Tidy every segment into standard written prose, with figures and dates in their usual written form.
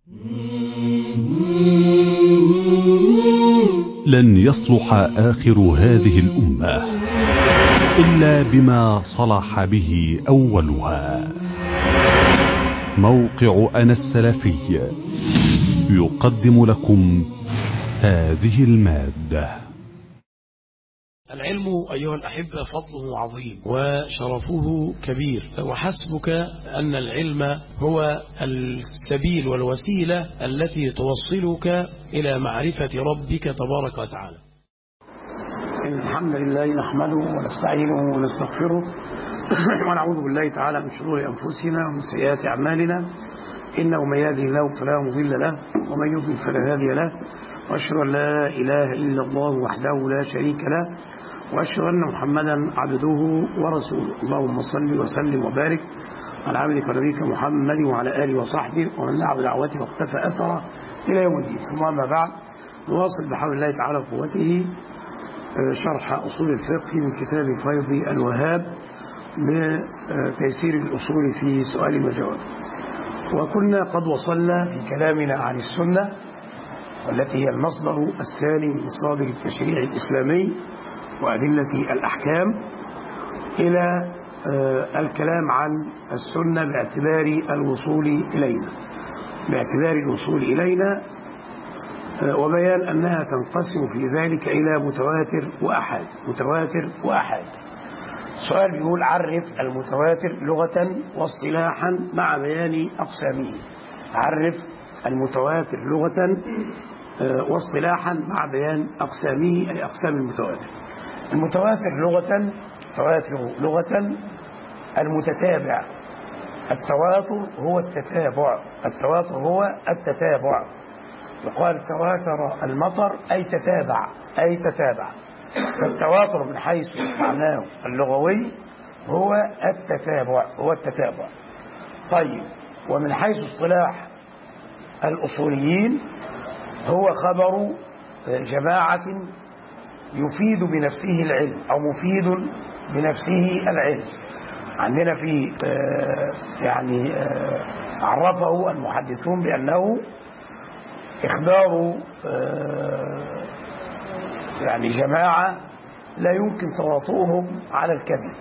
لن يصلح آخر هذه الأمة إلا بما صلح به أولها. موقع أنا السلفي يقدم لكم هذه المادة. العلم أيها الأحبة فضله عظيم وشرفه كبير، وحسبك أن العلم هو السبيل والوسيلة التي توصلك إلى معرفة ربك تبارك وتعالى. إن الحمد لله نحمده ونستعينه ونستغفره ونعوذ بالله تعالى من شرور أنفسنا ومن سيئات أعمالنا، إنه من يهده الله فلا مضل له ومن يضلل فلا هادي له، وأشهد أن لا إله إلا الله وحده لا شريك له، وأشهد أن محمدا عبده ورسوله. اللهم صل وسلم وبارك على عبدك ونبيك محمد وعلى آله وصحبه ومن دعا بدعوته واقتفى أثره إلى يوم الدين. ثم أما بعد، نواصل بحول الله تعالى وقوته شرح أصول الفقه من كتاب فيض الوهاب بتيسير الأصول في سؤال وجواب. وكنا قد وصلنا في كلامنا عن السنة، والتي هي المصدر الثاني من مصادر التشريع الإسلامي وأدلة الأحكام، إلى الكلام عن السنة باعتبار الوصول إلينا وبيان أنها تنقسم في ذلك إلى متواتر وأحاد. سؤال بيقول: عرف المتواتر لغة واصطلاحا مع بيان أقسامه. عرف المتواتر لغة واصطلاحا مع بيان أقسامه، أي أقسام المتواتر. المتواتر لغة المتتابع. التواتر هو التتابع. يقال تواتر المطر أي تتابع. فالتواتر من حيث معناه اللغوي هو التتابع. طيب، ومن حيث اصطلاح الأصوليين هو خبر جماعة يفيد بنفسه العلم أو مفيد بنفسه العلم. عندنا في عرفه المحدثون بأنه إخبار جماعة لا يمكن تواطؤهم على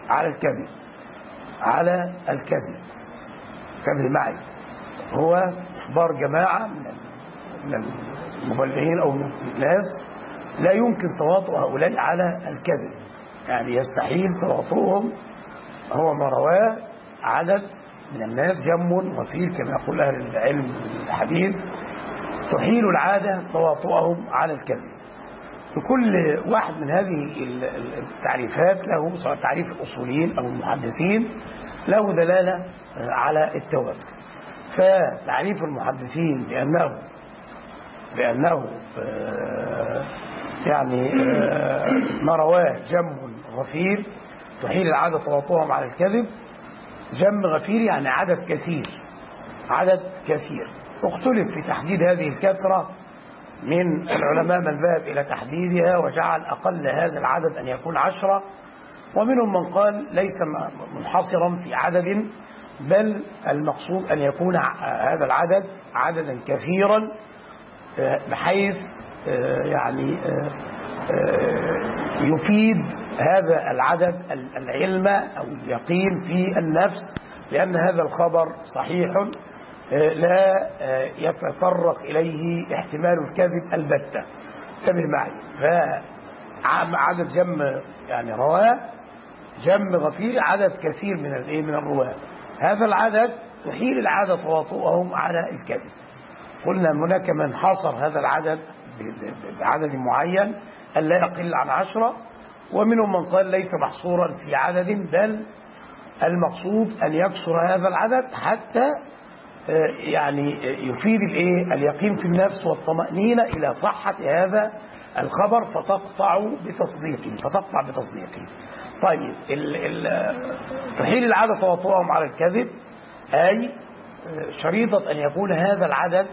الكذب. كذب معي هو إخبار جماعة من المبلغين أو الناس لا يمكن تواطؤ هؤلاء على الكذب، يعني يستحيل تواطؤهم. هو ما رواه عدد من الناس جم وفير كما يقول أهل العلم الحديث، تحيل العادة تواطؤهم على الكذب. وكل واحد من هذه التعريفات له، سواء تعريف الأصوليين أو المحدثين، له دلالة على التواتر. فتعريف المحدثين بأنه ما رواه جم غفير تحيل العادة تواطؤهم على الكذب. جم غفير يعني عدد كثير. اختلف في تحديد هذه الكثرة من العلماء، من ذهب إلى تحديدها وجعل أقل هذا العدد أن يكون 10، ومنهم من قال ليس منحصرا في عدد، بل المقصود أن يكون هذا العدد عددا كثيرا، بحيث يفيد هذا العدد العلم أو اليقين في النفس، لأن هذا الخبر صحيح لا يتطرق إليه احتمال الكذب البتة. انتبه معي. فعدد رواه جم غفير عدد كثير من الرواه. هذا العدد تحيل العادة تواطؤهم على الكذب. قلنا هناك من حصر هذا العدد بعدد معين أن لا يقل عن 10، ومنهم من قال ليس محصورا في عدد، بل المقصود أن يكسر هذا العدد حتى يفيد اليقين في النفس والطمأنينة إلى صحة هذا الخبر، فتقطع بتصديقه. طيب، تحيل العادة تواطؤهم على الكذب، أي شريطة أن يكون هذا العدد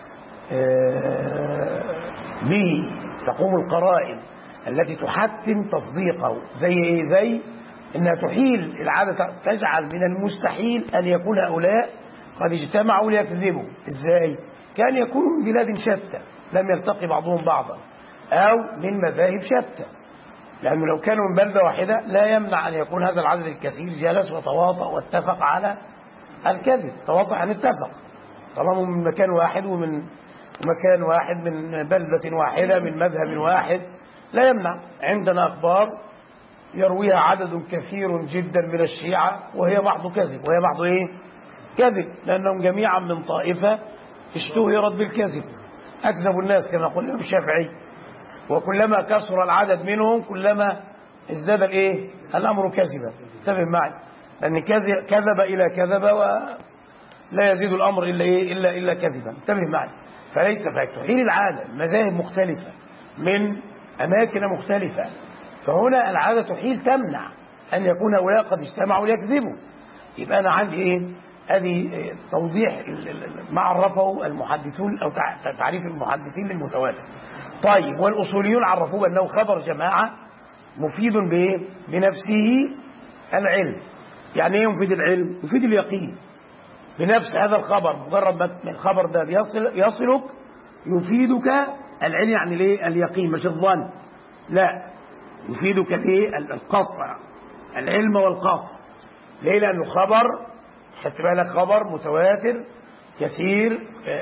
به تقوم القرائن التي تحتم تصديقه. زي أنها تحيل العادة، تجعل من المستحيل أن يكون هؤلاء قد اجتمعوا ليكذبوا. إزاي؟ كان يكون من بلاد شتى لم يلتقي بعضهم بعضا، أو من مذاهب شتى، لأنه لو كانوا من بلدة واحدة لا يمنع أن يكون هذا العدد الكثير جلس وتواطأ واتفق على الكذب. تواطأ أن اتفق، طالما من مكان واحد ومن مكان واحد، من بلدة واحدة، من مذهب واحد، لا يمنع. عندنا أخبار يرويها عدد كثير جدا من الشيعة وهي محض كذب، وهي محض إيه؟ كذب، لأنهم جميعا من طائفة اشتهرت بالكذب، أكذب الناس كما قال الإمام الشافعي، وكلما كثر العدد منهم كلما ازداد الايه؟ الامر كذبا. انتبه معي، لان كذب الى كذب ولا يزيد الامر الا ايه؟ الا كذبا. انتبه معي. فليس فتحيل العاده مذاهب مختلفه من اماكن مختلفه، فهنا العاده تحيل تمنع ان يكون هؤلاء قد اجتمعوا ليكذبوا. يبقى انا عندي ايه؟ ادي توضيح ما عرفه المحدثون او تعريف المحدثين للمتواتر. طيب، والأصوليون عرفوه بأنه خبر جماعة مفيد بإيه؟ بنفسه العلم. يعني إيه مفيد العلم؟ مفيد اليقين بنفس هذا الخبر. مجرد ما الخبر ده يصلك يفيدك العلم، يعني ليه؟ اليقين مش الظن، لا، يفيدك ليه؟ القطع، العلم والقطع. ليه؟ لأنه خبر، خدت بالك، خبر متواتر كثير،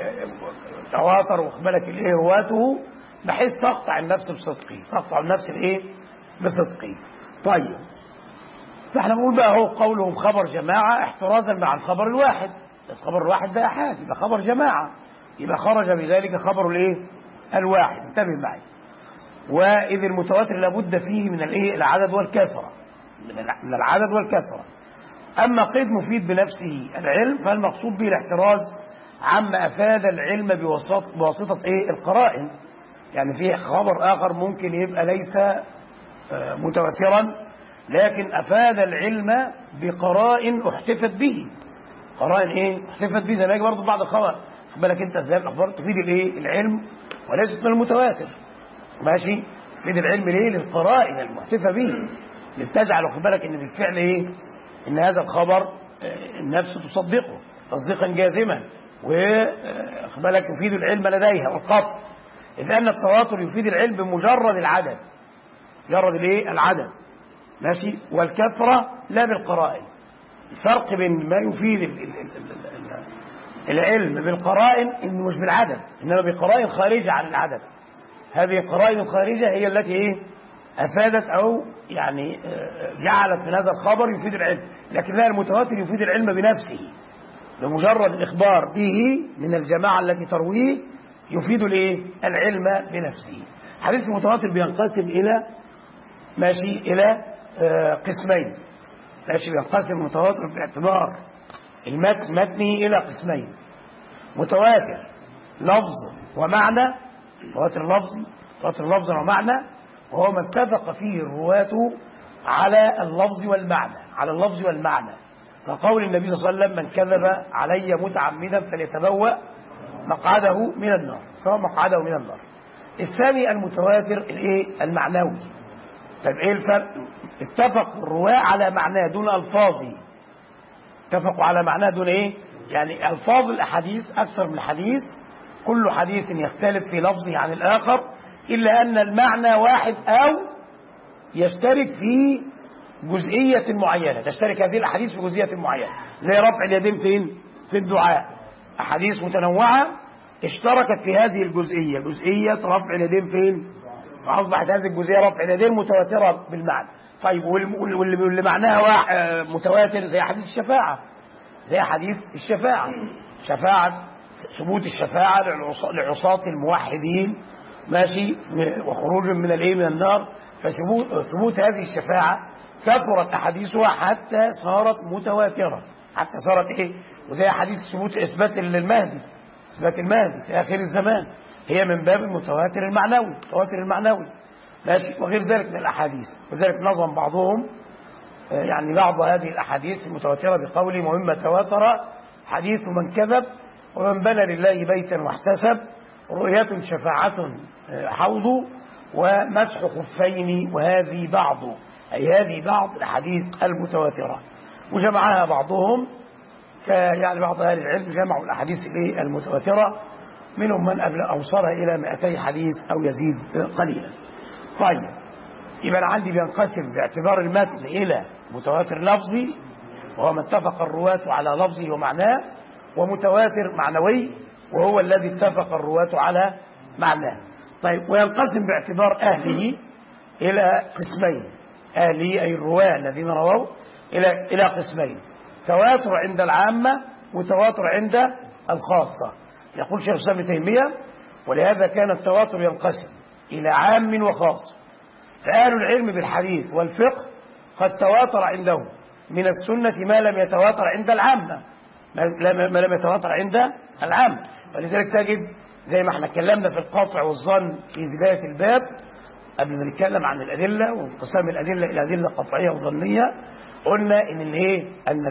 تواتر واخبالك الايه رواته، بحيث تقطع النفس بصدقه، تقطع النفس بايه؟ بصدقه. طيب، فاحنا بنقول بقى هو قولهم خبر جماعه احترازا مع الخبر الواحد، بس خبر الواحد ده احاد، يبقى خبر جماعه، يبقى خرج بذلك خبر الايه؟ الواحد. انتبه معي. واذ المتواتر لابد فيه من الايه؟ العدد والكثره، من العدد والكثره. اما قيد مفيد بنفسه العلم فالمقصود به الاحتراز عما افاد العلم بواسطه ايه؟ القرائن. يعني في خبر آخر ممكن يبقى ليس متواترا لكن أفاد العلم بقرائن احتفت به. قرائن إيه؟ احتفت به، زي ما يجي برضه بعض الخبر. خد بالك أنت إزاي الأخبار تفيد الإيه؟ العلم وليست من المتواتر. ماشي؟ تفيد العلم ليه؟ للقرائن المحتفى به، لتجعل خد بالك إن بالفعل إيه؟ إن هذا الخبر النفس تصدقه تصديقا جازما، وخد بالك يفيد العلم لديها والقطع. إذ أن التواتر يفيد العلم بمجرد العدد، مجرد الايه؟ العدد. ماشي؟ والكثرة لا بالقرائن. الفرق بين ما يفيد العلم بالقرائن إنه مش بالعدد، إنما بقرائن خارجة عن العدد. هذه القرائن الخارجة هي التي ايه؟ أفادت أو يعني جعلت من هذا الخبر يفيد العلم، لكن لا، المتواتر يفيد العلم بنفسه، بمجرد الإخبار به من الجماعة التي ترويه يفيد الايه؟ العلم بنفسه. حديث المتواتر بينقسم الى ماشي الى قسمين. ماشي، بينقسم المتواتر باعتبار متنه الى قسمين: متواتر لفظ ومعنى، متواتر لفظي، متواتر لفظا ومعنى، وهو ما اتفق فيه الرواة على اللفظ والمعنى، على اللفظ والمعنى، كقول النبي صلى الله عليه وسلم: من كذب علي متعمدا فليتبوأ مقعده من النار، سواء مقعده من النار. الثاني المتواتر الايه؟ المعنوي. طيب ايه الفرق؟ اتفق الرواة على معناه دون الفاظه، اتفقوا على معناه دون ايه؟ يعني الفاظ الاحاديث اكثر من حديث، كل حديث يختلف في لفظه عن الاخر، الا ان المعنى واحد او يشترك في جزئيه معينه، تشترك هذه الاحاديث في جزئيه معينه، زي رفع اليدين فين؟ في الدعاء. أحاديث متنوعة اشتركت في هذه الجزئية، جزئية رفع اليدين فين؟ فأصبحت هذه الجزئية رفع اليدين متواترة بالمعنى. طيب، واللي معناها متواتر زي حديث الشفاعة، زي حديث الشفاعة، شفاعة، ثبوت الشفاعة لعصاة الموحدين، ماشي، وخروج من الايه؟ من النار. فثبوت هذه الشفاعة كثرت أحاديثها حتى صارت متواترة، حتى صارت ايه؟ وزي حديث ثبوت اثبات المهدي، اثبات المهدي في اخر الزمان، هي من باب المتواتر المعنوي، التواتر المعنوي. ماشي، وغير ذلك من الاحاديث. وذلك نظم بعضهم يعني بعض هذه الاحاديث المتواتره بقوله: مما تواتر حديث من كذب، ومن بنى لله بيتا واحتسب، رؤية شفاعة حوض، ومسح خفين، وهذه بعض، أي هذه بعض الأحاديث المتواترة. وجمعها بعضهم يعني بعض أهل العلم جمعوا الأحاديث المتواترة، منهم من أوصلها إلى 200 حديث أو يزيد قليلا. طيب، يبقى أنا عندي بينقسم باعتبار المتن إلى متواتر لفظي وهو ما اتفق الرواة على لفظه ومعناه، ومتواتر معنوي وهو الذي اتفق الرواة على معناه. طيب، وينقسم باعتبار أهله إلى قسمين، أهله أي الرواة الذين رووا إلى قسمين: تواتر عند العامة وتواتر عند الخاصة. يقول شيخ الإسلام ابن تيمية: ولهذا كان التواتر ينقسم إلى عام وخاص، فأهل العلم بالحديث والفقه قد تواتر عندهم من السنة ما لم يتواتر عند العامة، ما لم يتواتر عند العامة. ولذلك تجد زي ما احنا اتكلمنا في القطع والظن في بداية الباب قبل ما نتكلم عن الأدلة وانقسام الأدلة إلى أدلة قطعية وظنية، قلنا أن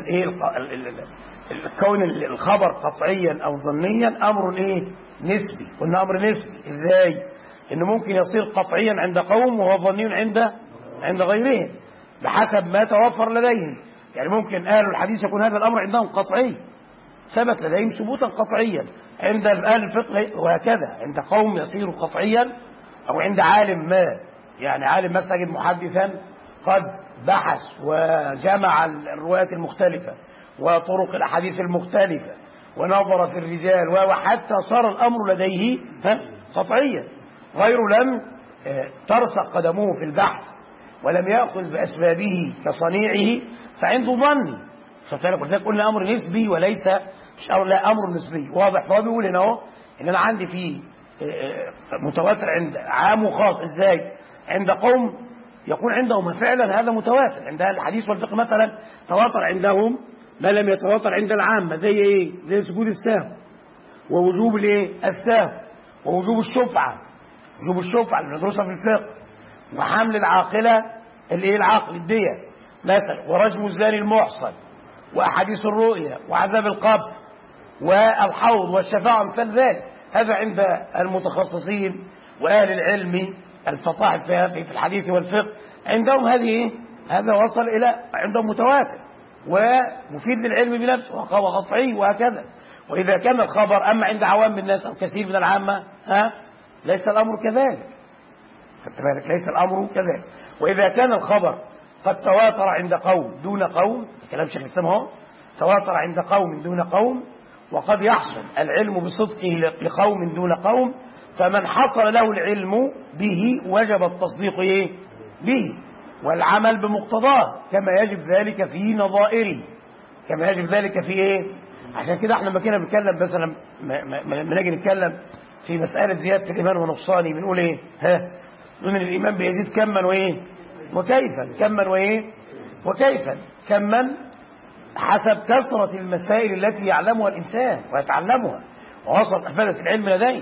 كون الخبر قطعيا أو ظنيا أمر نسبي. قلنا أمر نسبي إزاي؟ إنه ممكن يصير قطعيا عند قوم وهو ظني عند غيرهم بحسب ما توفر لديهم. يعني ممكن أهل الحديث يكون هذا الأمر عندهم قطعي، ثبت لديهم ثبوتا قطعيا، عند أهل الفقه وهكذا عند قوم يصير قطعيا، أو عند عالم ما، يعني عالم مسجد محدثا قد بحث وجمع الروايات المختلفة وطرق الأحاديث المختلفة ونظر في الرجال وحتى صار الأمر لديه قطعيا. غيره لم ترسخ قدمه في البحث ولم يأخذ بأسبابه كصنيعه فعنده ظني. فلذلك قلنا أمر نسبي وليس لا أمر نسبي واضح. فهو بيقول هنا اهو إن أنا عندي فيه متواتر عند عام وخاص. إزاي؟ عند قوم يكون عندهم فعلا هذا متواتر، عند أهل الحديث والفقه مثلا تواتر عندهم ما لم يتواتر عند العامة. زي إيه؟ زي سجود السهو ووجوب السهو ووجوب الشفعة، وجوب الشفعة اللي بندرسها في الفقه، وحمل العاقلة العقل الدية مثلا، ورجم الزاني المحصن، وأحاديث الرؤيا، وعذاب القبر، والحوض والشفاعة مثل ذلك. هذا عند المتخصصين وأهل العلم الفصاحة في الحديث والفقه عندهم هذا وصل إلى عندهم متواتر ومفيد للعلم بنفسه وقطعي وهكذا. وإذا كان الخبر أما عند عوام الناس أو كثير من العامة ليس الأمر كذلك. ليس الأمر كذلك. وإذا كان الخبر قد تواتر عند قوم دون قوم، كلام شيخ الإسلام هو تواتر عند قوم دون قوم، وقد يحصل العلم بصدقه لقوم دون قوم، فمن حصل له العلم به وجب التصديق به والعمل بمقتضاه كما يجب ذلك في نظائره، كما يجب ذلك في عشان كده احنا لما كنا بنتكلم مثلا لما نيجي نتكلم في مسألة زيادة الإيمان ونقصانه بنقول نقول ان الإيمان بيزيد كما وكيفا، كما وكيفا. كما حسب كثرة المسائل التي يعلمها الإنسان ويتعلمها ووصل أفادة العلم لديه.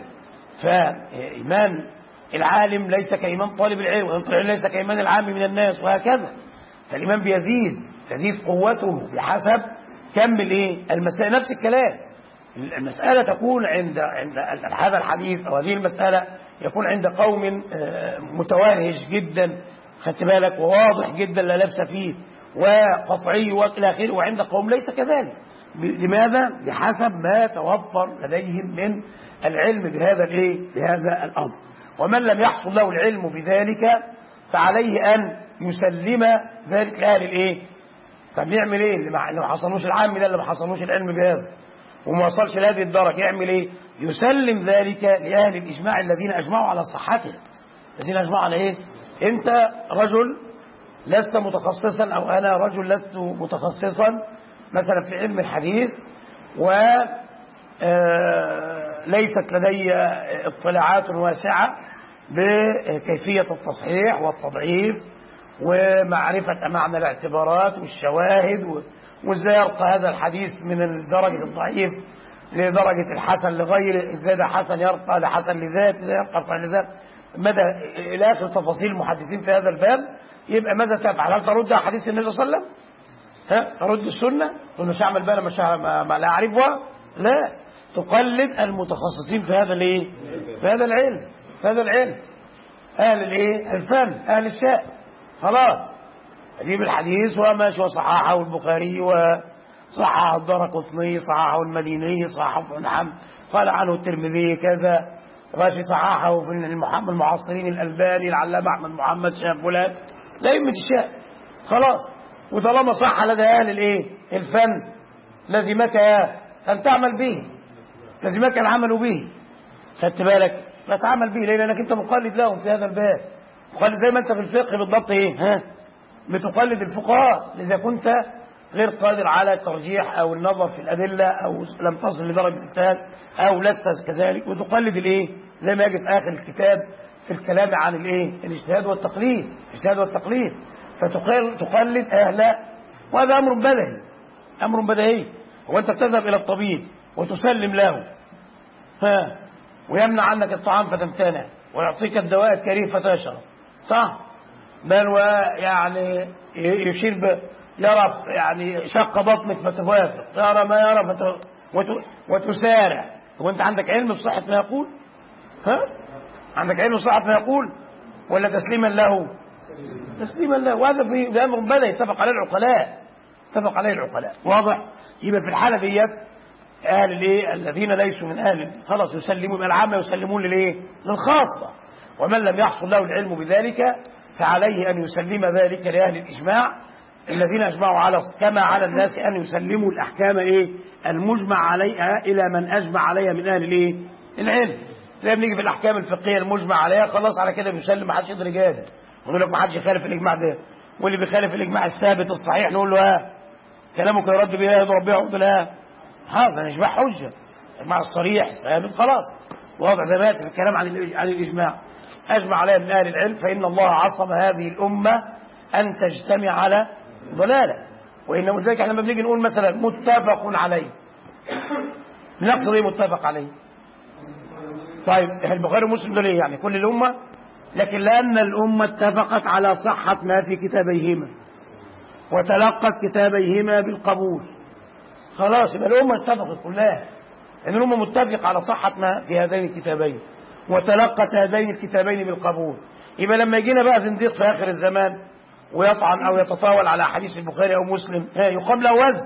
فإيمان العالم ليس كإيمان طالب العلم، والعلم ليس كإيمان العام من الناس وهكذا. فالإيمان تزيد قوته بحسب كم المسائل. نفس الكلام، المسألة تكون عند هذا الحديث أو هذه المسألة يكون عند قوم متوهج جدا، خدت بالك، وواضح جدا لا لبس فيه وقطعي وإلى آخره، وعند قوم ليس كذلك. لماذا؟ بحسب ما توفر لديهم من العلم بهذا الأمر. ومن لم يحصل له العلم بذلك فعليه أن يسلم ذلك لأهل طب يعمل اللي ما حصلوش العام ده، اللي ما حصلوش العلم بهذا وما وصلش لهذه الدرجة، يعمل يسلم ذلك لأهل الإجماع الذين أجمعوا على صحته، الذين أجمعوا على أنت رجل لست متخصصا أو أنا رجل لست متخصصا مثلا في علم الحديث، وليست لدي اطلاعات واسعة بكيفية التصحيح والتضعيف ومعرفة معنى الاعتبارات والشواهد وازاي يرقى هذا الحديث من الدرجة الضعيف لدرجة الحسن لغيره، ازاي ده حسن يرقى لحسن لذات، ازاي يرقى صحيح لذات، مدى إلى آخر تفاصيل المحدثين في هذا الباب. يبقى ماذا تفعل؟ هل ترد حديث النبي صلى الله عليه وسلم؟ ترد السنة؟ تقول مش هعمل بقى ما لا أعرفها؟ لا، تقلد المتخصصين في هذا في هذا العلم أهل الفن، أهل الشأن. خلاص أجيب الحديث وماشي وصححه البخاري صححه الدارقطني، صححه المديني، صححه ابن حنبل، قال عنه الترمذي كذا، ماشي، صححه في المعاصرين الألباني العلامة أحمد محمد شاه فلان، لأئمة الشاه. خلاص. وطالما صح لدى أهل الإيه؟ الفن، لزمك أن تعمل به، لزمك العمل به. خدت بالك؟ لا تعمل به ليه؟ لأنك أنت مقلد لهم في هذا الباب، مقلد زي ما أنت في الفقه بالضبط. إيه؟ بتقلد الفقهاء. إذا كنت غير قادر على الترجيح أو النظر في الأدلة أو لم تصل لدرجة الاجتهاد أو لست كذلك، وتقلد الإيه؟ زي ما يجي في آخر الكتاب في الكلام عن الإيه؟ الاجتهاد والتقليد، الاجتهاد والتقليد. فتقلد أهل، وهذا أمر بديهي، أمر بديهي. وأنت تذهب إلى الطبيب وتسلم له ويمنع عنك الطعام فتمتنع، ويعطيك الدواء الكريم فتشرب، صح؟ بل ويعني يشير يرى يعني شق بطنك فتوافق، يرى ما يرى وتسارع. وانت عندك علم بصحة ما يقول؟ عندك علم بصحة ما يقول ولا تسليما له؟ تسليما له. وهذا في امر بدأ يتفق عليه العقلاء، اتفق عليه العقلاء. واضح؟ يبقى في الحالة ديت اهل الايه الذين ليسوا من اهل خلاص يسلمون، يبقى العامة يسلمون للايه؟ للخاصة. ومن لم يحصل له العلم بذلك فعليه ان يسلم ذلك لاهل الاجماع الذين اجمعوا على، كما على الناس ان يسلموا الاحكام ايه المجمع عليها الى من اجمع عليها من اهل الايه العلم. زي بنيجي في الاحكام الفقهيه المجمع عليها، خلاص على كده بيسلم، ما حدش يقدر يجادل، نقول لك ما حدش يخالف الاجماع ده، واللي بيخالف الاجماع الثابت الصحيح نقول له كلامك يرد بها يضرب بها ويقول هذا اجماع حجه، الاجماع الصريح ثابت خلاص. واضح زي ما ياتي في الكلام عن الاجماع اجمع عليها من اهل العلم، فان الله عصم هذه الامه ان تجتمع على ضلاله. وانه ذلك احنا لما بنيجي نقول مثلا متفق عليه، بنقصد ايه متفق عليه؟ طيب البخاري ومسلم دول ايه يعني؟ كل الامه، لكن لان الامه اتفقت على صحه ما في كتابيهما وتلقت كتابيهما بالقبول، خلاص يبقى الامه اتفقت كلها ان الامه متفقه على صحه ما في هذين الكتابين وتلقت هذين الكتابين بالقبول. يبقى لما يجينا بقى زنديق في اخر الزمان ويطعن او يتطاول على حديث البخاري او مسلم يقام له وزن؟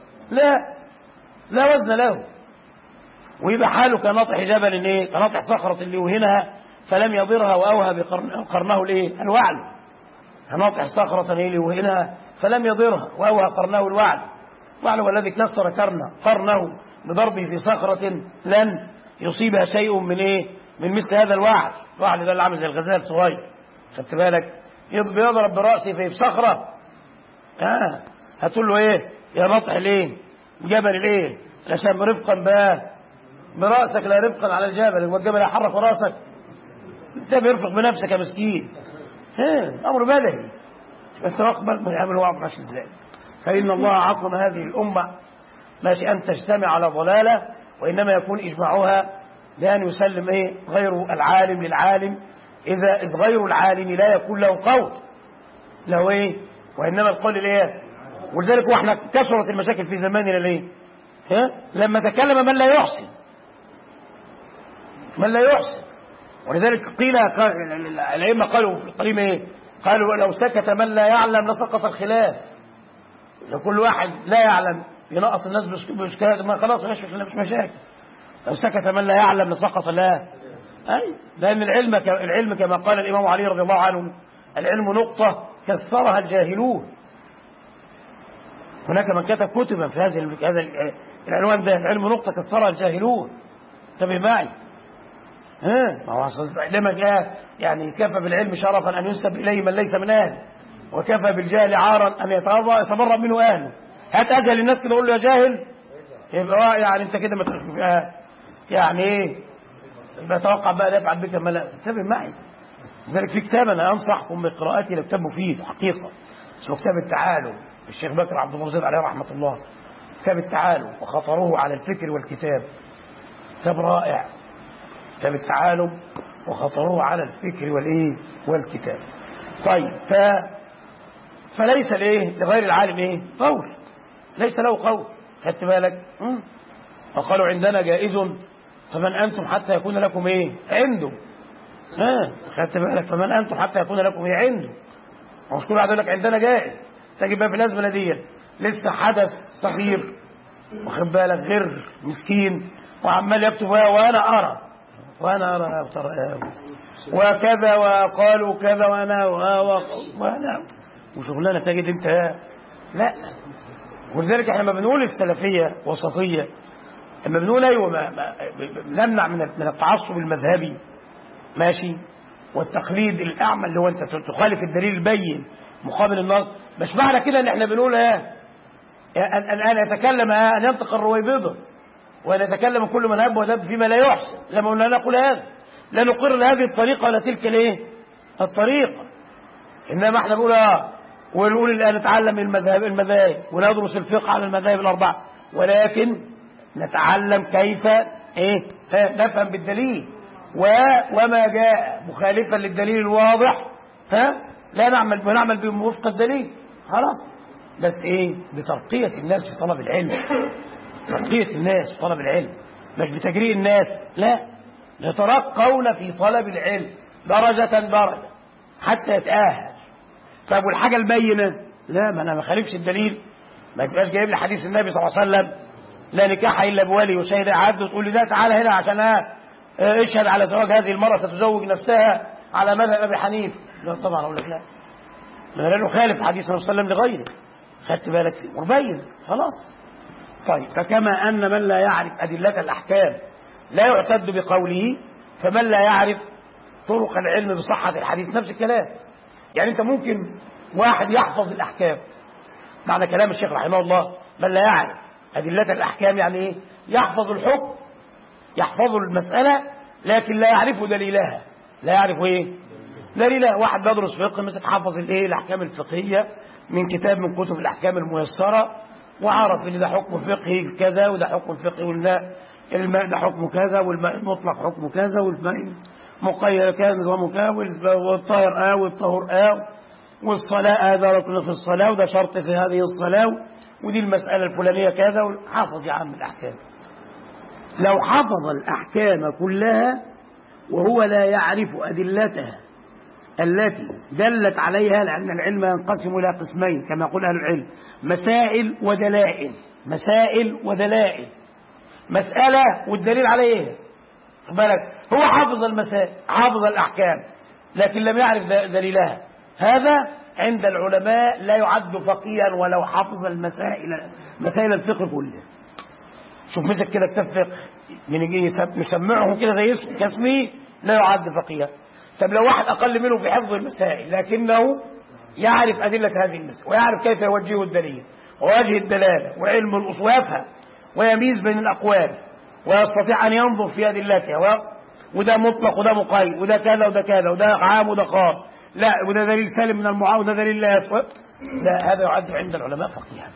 لا وزن له، ويبقى حاله كناطح جبل ايه، كناطح صخره اللي يوهنها فلم يضرها واوهى بقرنه الايه الوعل، كناطح صخره اللي يوهنها فلم يضرها واوهى قرنه الوعل. وعل والذي كسر قرنه بضربه في صخره لن يصيبها شيء من ايه من مثل هذا الوعل. الوعل ده اللي عامل زي الغزال صغير، خدت بالك؟ بيضرب براسه في صخره هتقول له ايه يا ناطح الايه جبل الايه عشان رفقا براسك لا رفقا على الجبل، والجبل يحرك راسك، انت بيرفق بنفسك يا مسكين. امر بدهي، انت اقبل من يعمل واقع ماشي ازاي. فان الله عصم هذه الامه ماشي ان تجتمع على ضلاله، وانما يكون اجماعها بان يسلم ايه غير العالم للعالم، اذ غير العالم لا يكون له قول له ايه، وانما القول الايه. ولذلك واحنا كثرت المشاكل في زماننا ليه؟ لما تكلم من لا يحسن، ولذلك قيل الائمه قالوا في القديم ايه؟ قالوا لو سكت من لا يعلم لسقط الخلاف. لو كل واحد لا يعلم ينقص الناس باشكال ما خلاص مش مشاكل. لو سكت من لا يعلم لسقط لان العلم كما قال الامام علي رضي الله عنه العلم نقطه كسرها الجاهلون. هناك من كتب كتبا في هذا العنوان ده، العلم نقطه كسرها الجاهلون. انتبه معي. لما جاء يعني كفى بالعلم شرفا ان ينسب اليه من ليس من اهله، وكفى بالجهل عارا ان يتبرأ منه اهله. هات اجهل الناس كده يقول له يا جاهل، يبقى يعني انت كده يعني ايه بتوقع بقى يفعل بك ما لا. انتبه معي. لذلك في كتاب انا انصحكم بقراءته لكتاب مفيد حقيقه اسمه كتاب التعالم، الشيخ بكر عبد المرزق عليه رحمه الله. كتاب التعالم وخطروه على الفكر والكتاب، كتاب رائع. كتاب التعالم وخطروه على الفكر والايه والكتاب. طيب فليس لغير العالم ايه قول، ليس له قول. خدت بالك؟ وقالوا عندنا جائز فمن انتم حتى يكون لكم ايه عنده. خدت بالك؟ فمن انتم حتى يكون لكم ايه عنده. مش كل واحد يقول لك عندنا جائز، تجي بقى في الازمه دي لسه حدث صغير واخد بالك غير مسكين وعمال يكتب وانا ارى وكذا وقالوا كذا وانا وشغلانه تجد انت لا. ولذلك احنا لما بنقول السلفيه وسطيه، لما بنقول ايوه نمنع من التعصب المذهبي ماشي والتقليد الاعمى اللي هو انت تخالف الدليل البين مقابل النص، مش معنى كده ان احنا بنقول ان يتكلم ان ينطق الرويبضه وان يتكلم كل من هب ودب فيما لا يحسن. لما قلنا نقول هذا لا نقر هذه الطريقه ولا تلك الطريقه، انما احنا بنقول ونقول الان نتعلم المذاهب وندرس الفقه على المذاهب الاربعه، ولكن نتعلم كيف نفهم بالدليل وما جاء مخالفا للدليل الواضح لا نعمل بوفق الدليل خلاص. بس بترقية الناس في طلب العلم، ترقية الناس في طلب العلم مش بتجريء الناس، لا يترقون في طلب العلم درجة درجة حتى يتأهل. طب والحاجة البينة لا، ما انا ما خالفش الدليل، ما يبقاش جايب لي حديث النبي صلى الله عليه وسلم لا نكاح الا بولي وشهد عبد وتقول لي ده تعالى هنا عشان اشهد على زواج هذه المرأة ستزوج نفسها على مذهب ابي حنيفه. لا طبعا اقول لك لا، لانه خالف حديث النبي صلى الله عليه وسلم لغيره، خدت بالك فيه وبين خلاص. طيب فكما ان من لا يعرف ادله الاحكام لا يعتد بقوله، فمن لا يعرف طرق العلم بصحه الحديث نفس الكلام. يعني انت ممكن واحد يحفظ الاحكام، معنى كلام الشيخ رحمه الله من لا يعرف ادله الاحكام يعني ايه؟ يحفظ الحكم، يحفظ المساله لكن لا يعرف دليلها، لا يعرف دليلها. واحد بيدرس فقه مثلا حفظ الاحكام الفقهيه من كتاب من كتب الاحكام الميسره، وعرف ان ده حكم فقهي كذا وده حكم فقهي، والماء ده حكم كذا والماء المطلق حكم كذا والماء مقيد كذا نظامه كذا والطاهر والطهور والصلاه هذا ركن في الصلاه وده شرط في هذه الصلاه ودي المساله الفلانيه كذا. حافظ يا عم الاحكام. لو حفظ الاحكام كلها وهو لا يعرف ادلتها التي دلت عليها، لأن العلم ينقسم إلى قسمين كما يقول أهل العلم، مسائل ودلائل. مسائل ودلائل، مسألة والدليل عليه بالك، هو حافظ المسائل حافظ الأحكام لكن لم يعرف دليلها، هذا عند العلماء لا يعد فقيها ولو حفظ مسائل الفقه كلها. شوف مسك كده كتاب فقه من يجي يسمعهم كده زي كاسمه لا يعد فقيها. طب لو واحد أقل منه في حفظ المسائل لكنه يعرف أدلة هذه المسائل ويعرف كيف يوجه الدليل ووجه الدلالة وعلم الأصول ويفهم ويميز بين الأقوال ويستطيع أن ينظر في أدلتها وده مطلق وده مقيد وده كذا وده كذا وده عام وده خاص، لا وده دليل سالم من المعارض وده دليل لا يسوى، لا هذا يعد عند العلماء فقيها،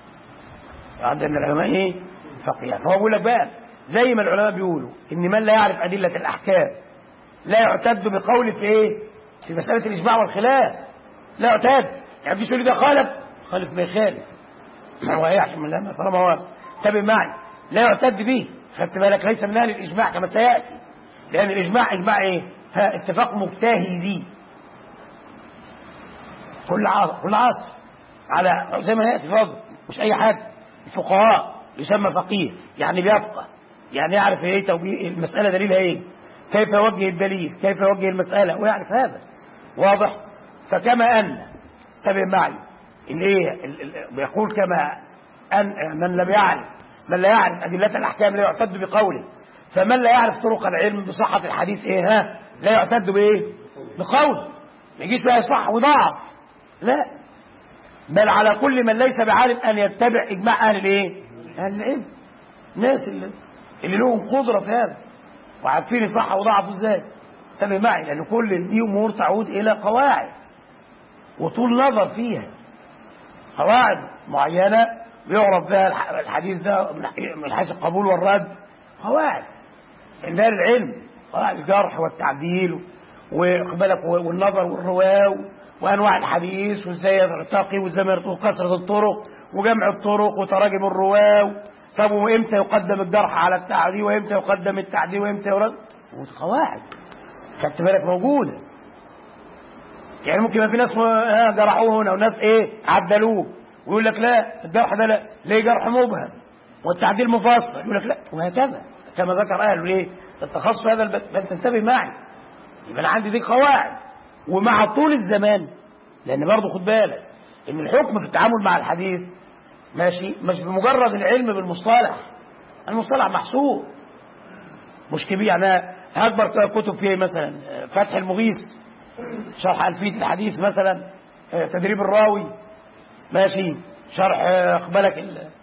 يعد عند العلماء فقيها. فهو بيقول لك بقى زي ما العلماء بيقولوا إن من لا يعرف أدلة الأحكام لا يعتد بقول في مسألة الإجماع والخلاف، لا يعتد. يعني مش يقول ده خالف ما يخالف، هو يحكم من الله طالما هو تابع معي، لا يعتد به. خدت بالك ليس من أهل الإجماع كما سيأتي، لأن الإجماع إجماع اتفاق مجتهدي كل عصر على زي ما يأتي فاضل، مش أي حد. الفقهاء يسمى فقيه يعني بيفقه، يعني يعرف توجيه المسألة دليلها كيف يوجه الدليل، كيف يوجه المسألة ويعرف هذا واضح. فكما أن تبع معي بيقول كما أن من لا يعرف أدلة الأحكام لا يعتد بقوله، فمن لا يعرف طرق العلم بصحة الحديث لا يعتد بقوله. ما يجيش بقى صح وضعف، لا بل على كل من ليس بعالم أن يتبع إجماع أهل العلم، الناس اللي لهم قدرة في هذا وعارفين صح وضعف ازاي. تابع معي، لأن كل دي أمور تعود إلى قواعد وطول نظر فيها، قواعد معينة بيعرف بها الحديث ده من حيث القبول والرد، قواعد عند أهل العلم، قواعد الجرح والتعديل والنظر والرواه وأنواع الحديث وازاي يرتقي وازاي كثرة الطرق وجمع الطرق وتراجم الرواه. طب وامتى يقدم الجرح على التعديل وامتى يقدم التعديل وامتى يرد، قواعد خدت بالك موجوده. يعني ممكن ما في ناس جرحوه هنا وناس عدلوه ويقول لك لا الجرح ده لا ليه جرح مبهم والتعديل مفصل، يقول لك لا، وهكذا كما ذكر أهل الايه التخصص هذا الباب. تنتبه معي، يبقى أنا عندي دي قواعد. ومع طول الزمان، لأن برضه خد بالك إن الحكم في التعامل مع الحديث ماشي مش بمجرد العلم بالمصطلح، المصطلح محسوب مش كبير. يعني أكبر كتب فيه مثلا فتح المغيث شرح ألفية الحديث مثلا، تدريب الراوي ماشي، شرح أقبلك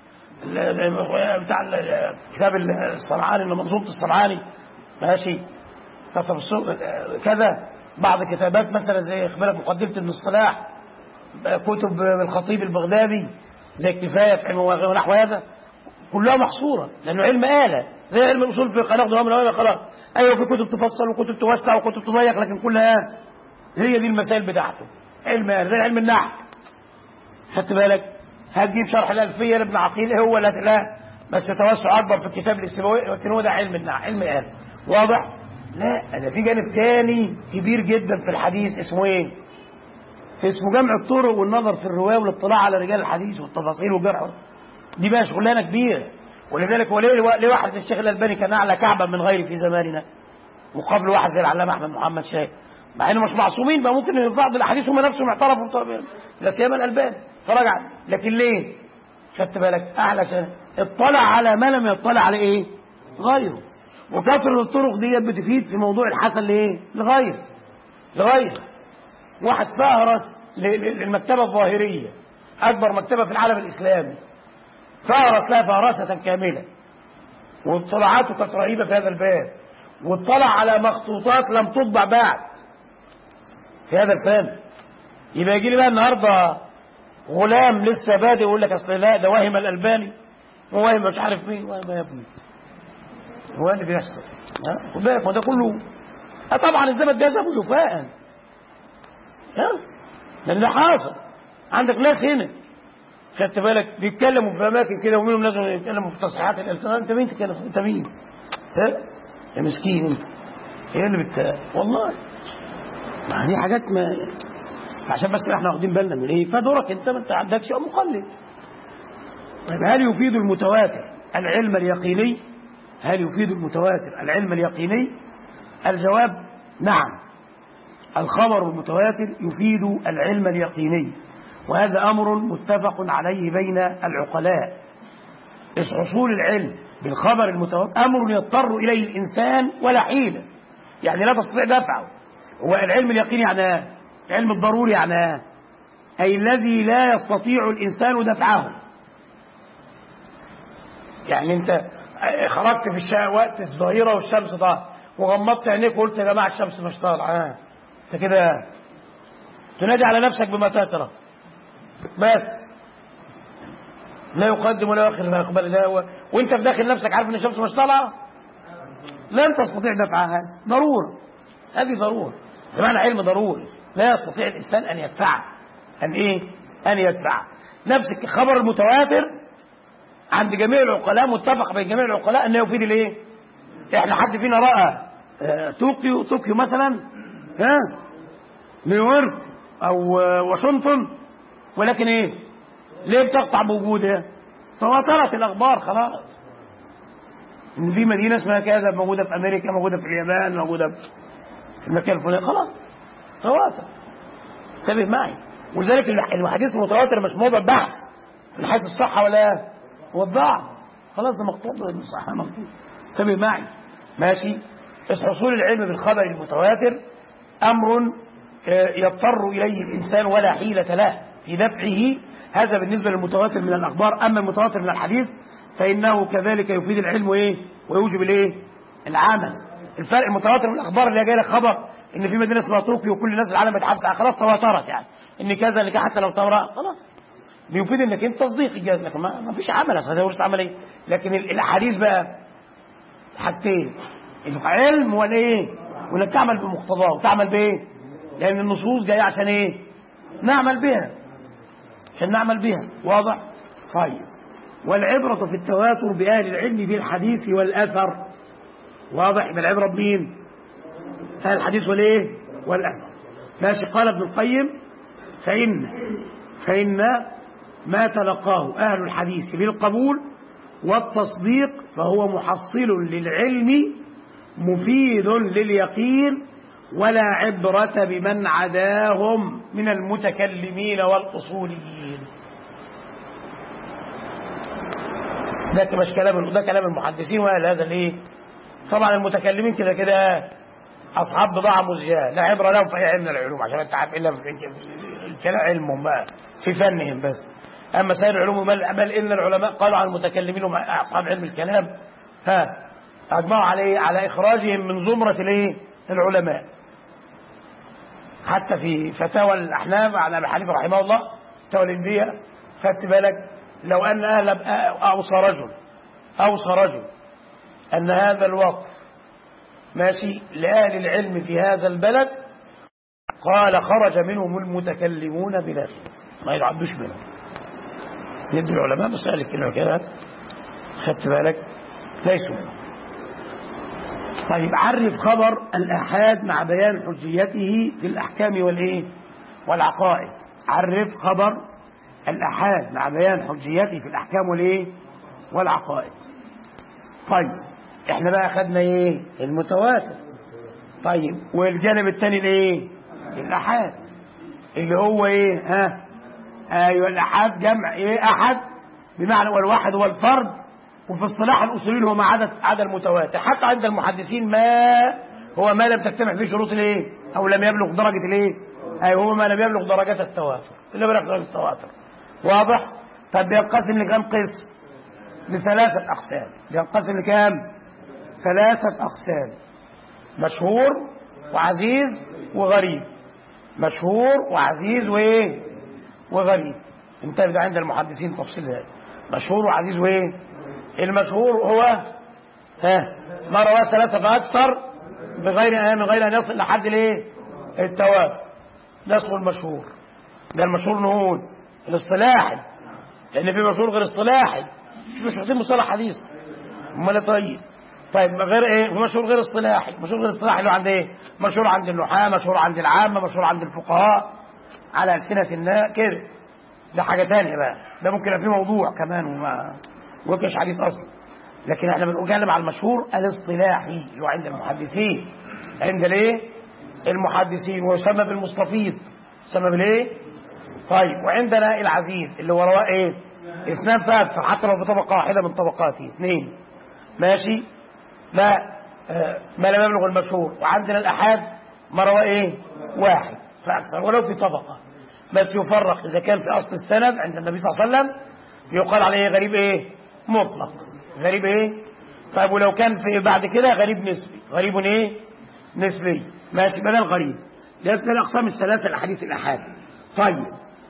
بتاع كتاب الصنعاني منظومة الصنعاني ماشي، تصف السوق كذا، بعض كتابات مثلا زي أقبلك مقدمة ابن الصلاح، كتب الخطيب البغدادي زي الكفاية في علم ونحو هذا، كلها محصورة لأنه علم آلة زي علم الأصول الفقه، ناخده من الأول خلاص. أيوة في كتب تفصل وكتب توسع وكتب تضيق، لكن كلها هي دي المسائل بتاعته، علم آلة زي علم النحو. خدت بالك؟ هتجيب شرح الألفية لابن عقيل هو لا بس توسع أكبر في الكتاب الاستبوي، لكن هو ده علم النحو علم آلة. واضح؟ لا، ده في جانب تاني كبير جدا في الحديث اسمه ايه؟ اسمه جمع الطرق والنظر في الرواية والاطلاع على رجال الحديث والتفاصيل والجرح. دي بقى شغلانة كبيرة. ولذلك هو ليه واحد الشيخ الألباني كان أعلى كعبا من غيره في زماننا مقابل واحد زي العلامة أحمد محمد شاهد، مع إنه مش معصومين بقى، ممكن بعض الأحاديث هم نفسهم اعترفوا لا سيما الألباني فرجع. لكن ليه؟ خدت بالك؟ أعلى شاهد اطلع على ما لم يطلع على إيه؟ غيره. وكثرة الطرق دي بتفيد في موضوع الحسن لإيه؟ لغير واحد فهرس للمكتبة الظاهرية، أكبر مكتبة في العالم الإسلامي، فهرس لها فهرسة كاملة، واطلاعاته كانت رهيبة في هذا الباب، واطلع على مخطوطات لم تطبع بعد في هذا الفن. يبقى يجي لي بقى النهارده غلام لسه بادئ يقول لك اصل لا ده وهم الألباني ووهم مش عارف مين، وهم يا ابني هو اللي بيحصل. خد بالك وده كله طبعا الزمن ده ذهب جفاء، لان ده حاصل. عندك ناس هنا خدت بالك بيتكلموا في اماكن كده، ومنهم ناس بيتكلموا في تصحيحات الالسنه. انت مين تتكلم؟ انت مين؟ يا مسكين انت، ايه اللي والله ما دي حاجات ما عشان بس احنا واخدين بالنا من ايه. فدورك انت ما انت عندكش مقلد. طيب هل يفيد المتواتر العلم اليقيني؟ هل يفيد المتواتر العلم اليقيني؟ الجواب نعم، الخبر المتواتر يفيد العلم اليقيني، وهذا أمر متفق عليه بين العقلاء. حصول العلم بالخبر المتواتر أمر يضطر إليه الإنسان ولا حيلة، يعني لا تستطيع دفعه. هو العلم اليقيني يعني العلم الضروري يعني أي الذي لا يستطيع الإنسان دفعه. يعني أنت خرجت في وقت الظهيرة والشمس طالعة وغمضت عينيك وقلت يا جماعة الشمس مش طالعة، أنت كده تنادي على نفسك بما تترى، بس لا يقدم ولا يؤخر لا يقبل لا هو، وانت في داخل نفسك عارف ان الشمس مش طالعه لن تستطيع دفعها. ضروره، هذه ضروره، بمعنى علم ضروري لا يستطيع الانسان ان يدفعه. ان يدفعه. نفس الخبر المتواتر عند جميع العقلاء، متفق بين جميع العقلاء انه يفيد الايه؟ احنا حد فينا راى طوكيو مثلا، نيويورك او واشنطن، ولكن ايه؟ ليه بتقطع بوجودها؟ تواترت الاخبار خلاص ان في مدينه اسمها كذا موجوده في امريكا، موجوده في اليابان، موجوده في المكان الفلاني، خلاص تواتر. انتبه معي. ولذلك الحديث المتواتر مش موضع بحث من حيث الصحه ولا والضعف، خلاص ده مقطوع بالصحه مقطوع. انتبه معي ماشي. بس حصول العلم بالخبر المتواتر امر يضطر اليه الانسان ولا حيله له في دفعه. هذا بالنسبة للمتواتر من الأخبار. أما المتواتر من الحديث فإنه كذلك يفيد العلم إيه؟ ويوجب الإيه؟ العمل. الفرق المتواتر من الأخبار اللي جاي لك خبر إن في مدينة اسمها طوكيو وكل الناس العالم بتحدث خلاص تواترت، يعني إن كذا اللي حتى لو توراة خلاص بيفيد إنك أنت تصديق الجهاز، لكن ما فيش عمل أصلا، ده ورثة عمل إيه؟ لكن الأحاديث بقى حاجتين، العلم والإيه؟ وإنك تعمل بمقتضاه وتعمل بإيه؟ لأن النصوص جاية عشان إيه؟ نعمل بها، عشان نعمل بها. واضح؟ طيب. والعبرة في التواتر بأهل العلم بالحديث والأثر. واضح؟ بالعبرة بمين؟ أهل الحديث والإيه؟ والأثر. ماشي. قال ابن القيم فإن ما تلقاه أهل الحديث بالقبول والتصديق فهو محصل للعلم مفيد لليقين ولا عبرة بمن عداهم من المتكلمين والأصوليين. ده مش كلام، ده كلام المحدثين ولا هذا الايه؟ طبعا المتكلمين كده كده أصحاب بضاعة مزجاة لا عبرة لهم في أي علم من العلوم، عشان أنت عارف إلا الكلام علمهم بقى في فنهم بس. أما سائر العلوم بل إن العلماء قالوا عن المتكلمين أصحاب علم الكلام أجمعوا على إخراجهم من زمرة الايه؟ العلماء. حتى في فتاوى الأحناف عن أبي حنيفة رحمه الله فتاوى الإندية خدت بالك لو أن أوصى رجل أن هذا الوقف ماشي لأهل العلم في هذا البلد قال خرج منهم المتكلمون بلا خلاف ما يعدوش منهم. يدي العلماء مسألة كلمة كده خدت بالك ليسوا منهم. طيب عرف خبر الآحاد مع بيان حجيته في الأحكام والإيه والعقائد. عرف خبر الآحاد مع بيان حجيته في الأحكام والإيه والعقائد. طيب احنا بقى أخذنا إيه المتواتر. طيب والجانب الثاني الإيه الآحاد اللي هو إيه أيوة الآحاد جمع إيه أحد بمعنى والواحد هو الفرد، وفي اصطلاح الأصوليين هو ما عدا المتواتر. حتى عند المحدثين ما لم تجتمع فيه شروط الايه او لم يبلغ درجه الايه ايوه هو ما لم يبلغ درجات التواتر اللي بلغ درجه التواتر. واضح؟ طب بينقسم لكام قسم؟ لثلاثه اقسام. بينقسم لكام؟ ثلاثه اقسام: مشهور وعزيز وغريب. مشهور وعزيز وايه وغريب. انتبه عند المحدثين تفصيل هذا مشهور وعزيز وايه. المشهور هو ما رواه ثلاثة فأكثر بغير أن يصل لحد الايه التواتر. ده اسمه المشهور. ده المشهور نقول الاصطلاحي، لأن في مشهور غير اصطلاحي مش محتاجين مصطلح حديث. امال طيب غير ايه؟ مشهور غير اصطلاحي. مشهور غير اصطلاحي اللي عند ايه؟ مشهور عند النحاة، مشهور عند العامة، مشهور عند الفقهاء على ألسنة الناس كده. ده حاجة تانية بقى، ده ممكن يبقى فيه موضوع كمان وما وكش حديث اصلا. لكن احنا بنتكلم على المشهور الاصطلاحي اللي هو عند المحدثين. عند الايه المحدثين ويسمى بالمستفيض، يسمى بالايه. طيب وعندنا العزيز اللي هو رواه ايه اثنان فاكثر حتى لو بطبقه واحده من طبقاته اثنين ماشي ما لم يبلغ المشهور. وعندنا الاحاد ما رواه ايه واحد فاكثر ولو في طبقه، بس يفرق اذا كان في اصل السند عند النبي صلى الله عليه وسلم يقال عليه غريب ايه مطلق. غريب ايه. طيب ولو كان في بعد كده غريب نسبي. غريب ايه نسبي ماشي بدل غريب. ده الاقسام الثلاثه الاحاديث الاحاد. طيب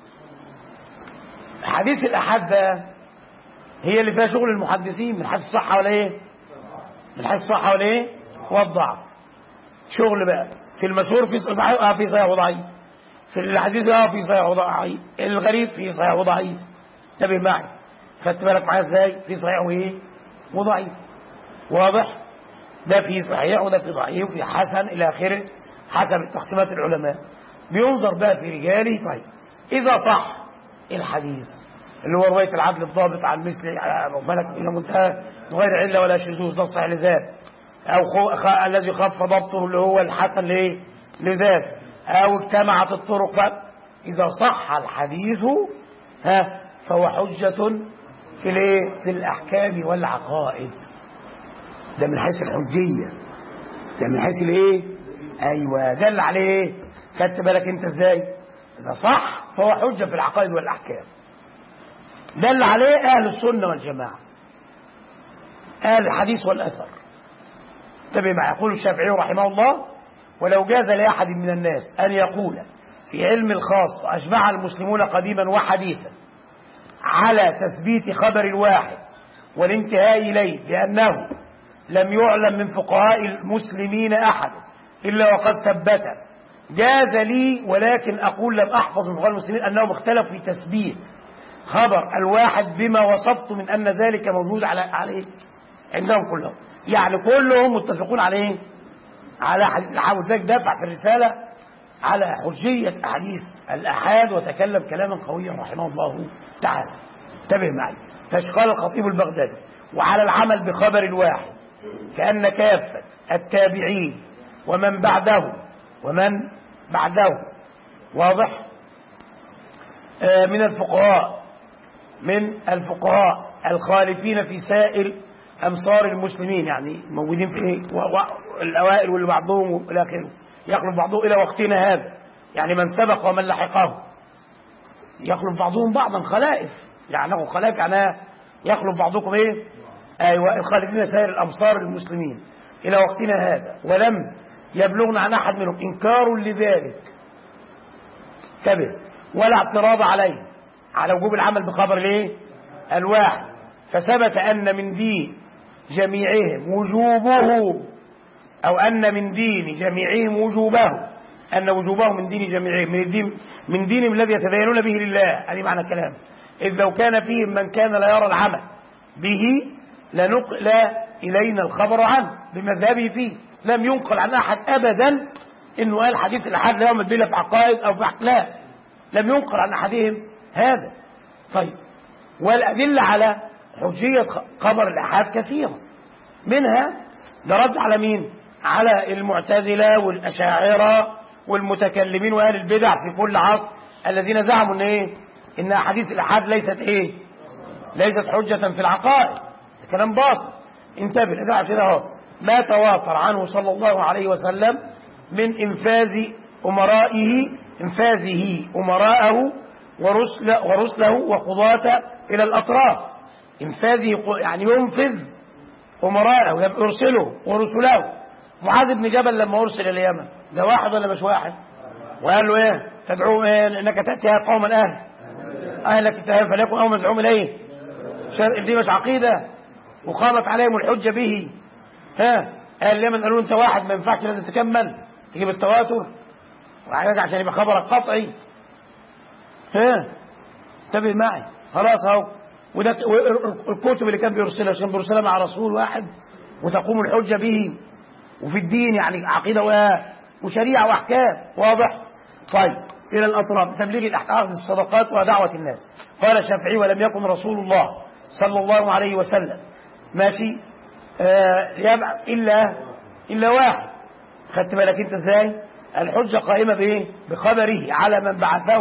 حديث الاحاد ده هي اللي فيها شغل المحدثين من حيث الصحه ولا ايه؟ من حيث الصحه ولا ايه والضعف. شغل بقى في المشهور في صحيح في صحيح وضعيف، في الحديث في صحيح وضعيف، الغريب في صحيح وضعيف. انتبه معي خدت بالك معايا ازاي؟ في صحيح وايه وضعيف. واضح؟ ده في صحيح وده في ضعيف وفي حسن الى اخره حسب تقسيمات العلماء. بينظر بقى في رجاله. طيب اذا صح الحديث اللي هو روايه العدل الضابط عن مثل ملك الى منتهى غير عله ولا شذوذ نص على ذات، او الذي خف ضبطه اللي هو الحسن لايه لذات، او اجتمعت الطرق بقى. اذا صح الحديث فهو حجة في الايه في الاحكام والعقائد. ده من حيث الحجية، ده من حيث الايه ايوه دل عليه. خدت بالك انت ازاي؟ اذا صح فهو حجة في العقائد والاحكام. دل عليه اهل السنة والجماعة، اهل الحديث والاثر. انتبه ما يقول الشافعي رحمه الله: ولو جاز لاحد من الناس ان يقول في علم الخاص اجمع المسلمون قديما وحديثا على تثبيت خبر الواحد والانتهاء إليه لأنه لم يعلم من فقهاء المسلمين أحد إلا وقد ثبت، جاز لي، ولكن أقول لم أحفظ من فقهاء المسلمين أنهم اختلفوا في تثبيت خبر الواحد بما وصفت من أن ذلك موجود عليه عندهم كلهم. يعني كلهم متفقون عليه على حديث الحاول. ذلك دافع في الرسالة على حجية أحاديث الأحاد وتكلم كلاما قويا رحمه الله تعالى. انتبه معي. فقال الخطيب البغدادي: وعلى العمل بخبر الواحد كأن كافة التابعين ومن بعده واضح من الفقهاء الخالفين في سائر أمصار المسلمين، يعني موجودين في إيه؟ الأوائل واللي بعضهم والى آخره، يخلف بعضهم إلى وقتنا هذا، يعني من سبق ومن لحقه يخلف بعضهم بعضا خلائف، يعني خلائف يعني يخلف بعضكم إيه؟ أيوة، الخالفين سائر الأمصار المسلمين إلى وقتنا هذا، ولم يبلغنا عن أحد منهم إنكار لذلك كبير ولا اعتراض عليه على وجوب العمل بخبر الايه الواحد. فثبت أن من دين جميعهم وجوبه، أو أن من دين جميعهم وجوبه، أن وجوبه من دين جميعهم، من دينهم الذي يتدينون به لله. هذه معنى الكلام. إذ لو كان فيهم من كان لا يرى العمل به لنقل إلينا الخبر عنه بمذهبه فيه. لم ينقل عن أحد أبدا إنه قال حديث الأحاد لا يعمل به في عقائد أو في أخلاق، لم ينقل عن أحدهم هذا. طيب، والأدلة على حجية خبر الأحاد كثيرة، منها ده رد على مين؟ على المعتزلة والأشاعرة والمتكلمين وأهل البدع في كل عصر، الذين زعموا إن أحاديث الأحاد ليست حجة في العقائد. كلام باطل. انتبه ده كده اهو، ما تواتر عنه صلى الله عليه وسلم من إنفاذه أمراءه ورسله وقضاته إلى الأطراف. إنفاذه يعني ينفذ أمراءه، يرسله ورسله. معاذ بن جبل لما أرسل إلى اليمن، ده واحد ولا مش واحد؟ وقال له إيه؟ تدعو إيه؟ إنك تأتي قوما أهلك فليكن أول مدعوم إليه. دي مش عقيدة وقامت عليهم الحجة به. أهل اليمن قالوا أنت واحد ما ينفعش، لازم تكمل تجيب التواتر عشان يبقى خبرك قطعي. انتبه معي. خلاص اهو، وده الكتب اللي كان بيرسلها مع رسول واحد وتقوم الحجة به، وفي الدين يعني عقيدة وشريعة وأحكام واضح. طيب، إلى الأطراف تبليغ الأحكام، الصدقات ودعوة الناس. قال الشافعي: ولم يكن رسول الله صلى الله عليه وسلم ماشي يبعث إلا واحد. خدت بالك أنت إزاي؟ الحجة قائمة بإيه؟ بخبره على من بعثه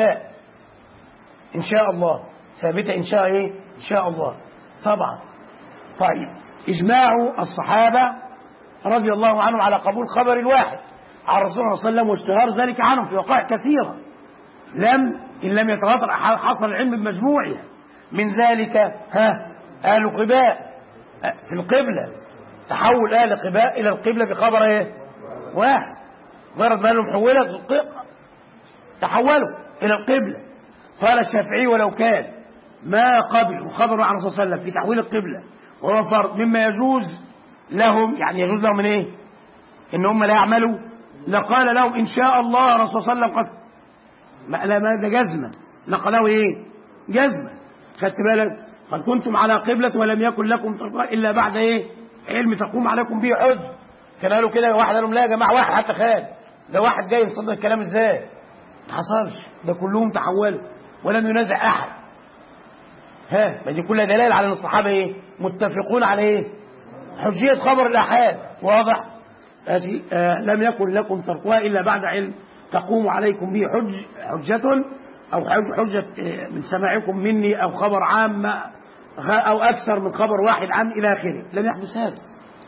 إن شاء الله، ثابتة إن شاء الله طبعا. طيب، إجماع الصحابة رضي الله عنهم على قبول خبر الواحد عن رسول الله صلى الله عليه وسلم واشتهار ذلك عنهم في وقائع كثيرة إن لم يتواتر حصل العلم بمجموعها. من ذلك أهل قباء في القبلة، تحول أهل قباء إلى القبلة بخبر واحد، مجرد ما لهم حولت تحولوا إلى القبلة. قال الشافعي: ولو كان ما قبل خبر عن الرسول صلى الله عليه وسلم في تحويل القبلة وهو فرض مما يجوز لهم، يعني يجوز لهم من إيه؟ إن هم لا يعملوا، لقال لهم إن شاء الله الرسول صلى الله عليه وسلم ده جزمة، نقله جزمة. خدت بالك؟ قد كنتم على قبلة ولم يكن لكم إلا بعد علم تقوم عليكم به حج. كان قالوا كده، واحد قال لهم لا يا جماعة، واحد حتى خال ده واحد جاي يصدق الكلام ازاي؟ ما حصلش، ده كلهم تحولوا ولم ينازع أحد. ما دي كلها دلائل على أن الصحابة متفقون على حجية خبر الآحاد واضح. لم يكن لكم تركها إلا بعد علم تقوم عليكم به حجة أو حجة من سماعكم مني، أو خبر عام أو أكثر من خبر واحد عن إلى آخره. لم يحدث هذا،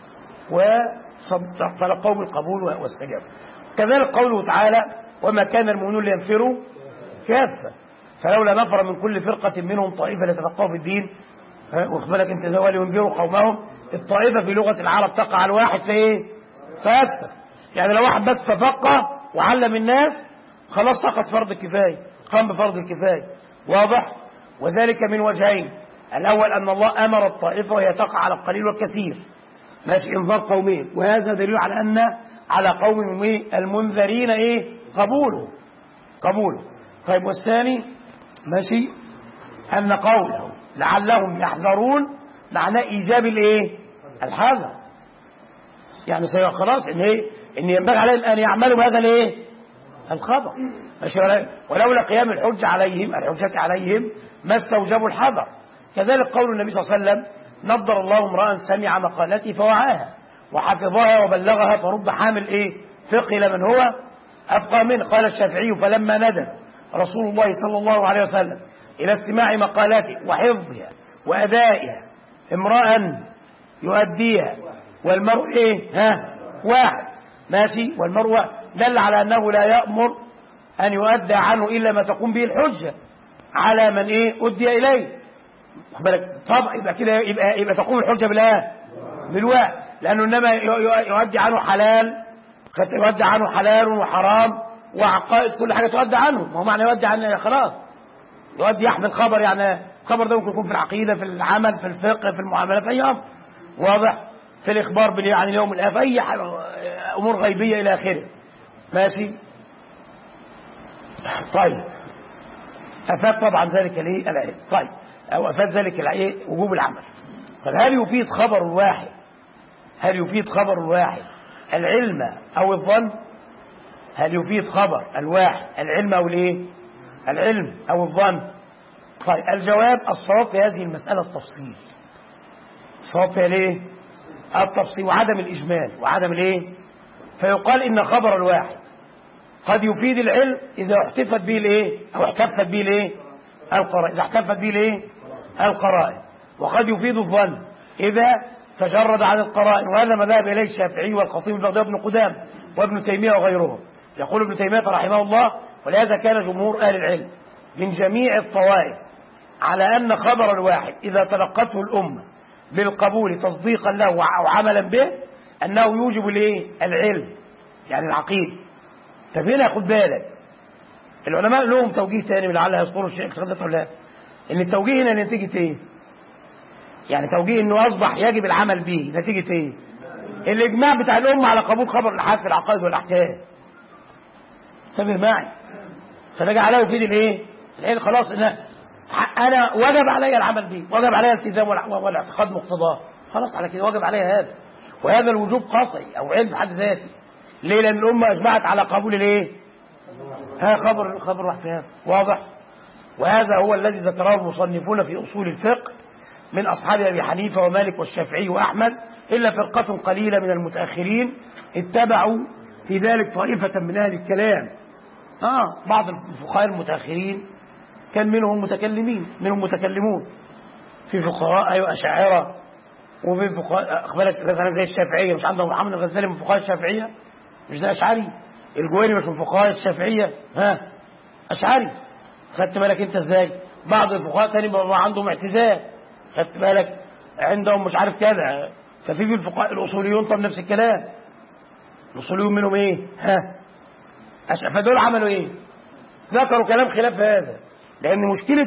فلقوا بالقبول واستجابوا. كذلك قوله تعالى: وما كان المؤمنون لينفروا كافة فلولا نفر من كل فرقة منهم طائفة ليتفقهوا في الدين. واخبرك انت زوال ينذروا قومهم. الطائفة في لغة العرب تقع على الواحد فأكثر، يعني لو واحد بس تفقه وعلم الناس خلاص سقط فرض الكفاية، قام بفرض الكفاية واضح. وذلك من وجهين: الأول أن الله أمر الطائفة وهي تقع على القليل والكثير، ماشي، انذار قومين، وهذا دليل على أن على قوم المنذرين قبوله. طيب، والثاني ماشي أن قوله لعلهم يحذرون معناه إيجاب الحذر، يعني خلاص إن ينبغي عليهم أن يعملوا بهذا الخبر. ماشي ولولا قيام الحجة عليهم ما استوجبوا الحذر. كذلك قول النبي صلى الله عليه وسلم نضر الله امرأ سمع مقالتي فوعاها وحفظها وبلغها فرب حامل فقه لمن هو أفقه منه. قال الشافعي فلما ندب رسول الله صلى الله عليه وسلم إلى استماع مقالته وحفظها وأدائها امرأ يؤديها والمرء واحد ماشي والمرء واحد دل على أنه لا يأمر أن يؤدى عنه إلا ما تقوم به الحجة على من أدي إليه. طبعا يبقى كده يبقى تقوم الحجة بالواحد لأنه إنما يؤدي عنه حلال وحرام وعقائد كل حاجة تؤدي عنه. ما هو معنى يؤدي عنه خلاص يؤدي يحمل خبر يعني الخبر ده ممكن يكون في العقيدة في العمل في الفقه في المعاملات في أي أمر واضح في الإخبار عن اليوم الآخر أي أمور غيبية إلى آخره ماشي. طيب أفاد طبعا ذلك العلم. طيب أو أفاد ذلك وجوب العمل. طيب هل يفيد خبر الواحد العلم أو الظن؟ هل يفيد خبر الواحد العلم أو العلم أو الظن؟ طيب الجواب الصواب في هذه المسألة التفصيل. الصواب فيها التفصيل وعدم الإجمال وعدم فيقال إن خبر الواحد قد يفيد العلم إذا احتفت به أو احتفت به القرائن إذا احتفت به القرائن وقد يفيد الظن إذا تجرد عن القرائن. وهذا ما ذهب إليه الشافعي والخطيب البغدادي وابن قدامة وابن تيمية وغيرهم. يقول ابن تيمية رحمه الله ولهذا كان جمهور أهل العلم من جميع الطوائف على أن خبر الواحد إذا تلقته الأمة بالقبول تصديقا له وعملا به أنه يوجب العلم يعني العقيدة. طب هنا خد بالك العلماء لهم توجيه ثاني لعلها يذكروا الشيخ صدق ولا ان التوجيه هنا نتيجة يعني توجيه انه اصبح يجب العمل به نتيجة الاجماع بتاع الامة على قبول خبر الأحاد في العقائد والاحكام. انتبه معي فده جعله يفيد العلم خلاص انا وجب علي العمل به وجب علي الالتزام والاعتقاد مقتضاه خلاص على كده وجب علي هذا. وهذا الوجوب قطعي او علم بحد ذاته. ليه؟ لان الامة اجمعت على قبول خبر واحد في هذا واضح. وهذا هو الذي ذكره المصنفون في أصول الفقه من أصحاب أبي حنيفة ومالك والشافعي وأحمد إلا فرقة قليلة من المتأخرين اتبعوا في ذلك طائفة من أهل الكلام. بعض الفقهاء المتأخرين كان منهم متكلمون في فقهاء أشاعرة وفي فقهاء أقبلت مثلا زي الشافعية مش عندهم محمد الغزالي من فقهاء الشافعية مش ده أشعري. الجويني مش من فقهاء الشافعية أشعري. خدت بالك انت ازاي؟ بعض الفقهاء تاني عندهم اعتزال خدت بالك عندهم مش عارف كذا. ففي الفقهاء الاصوليون طب نفس الكلام الاصوليون منهم فدول عملوا ذكروا كلام خلاف هذا. لان مشكلة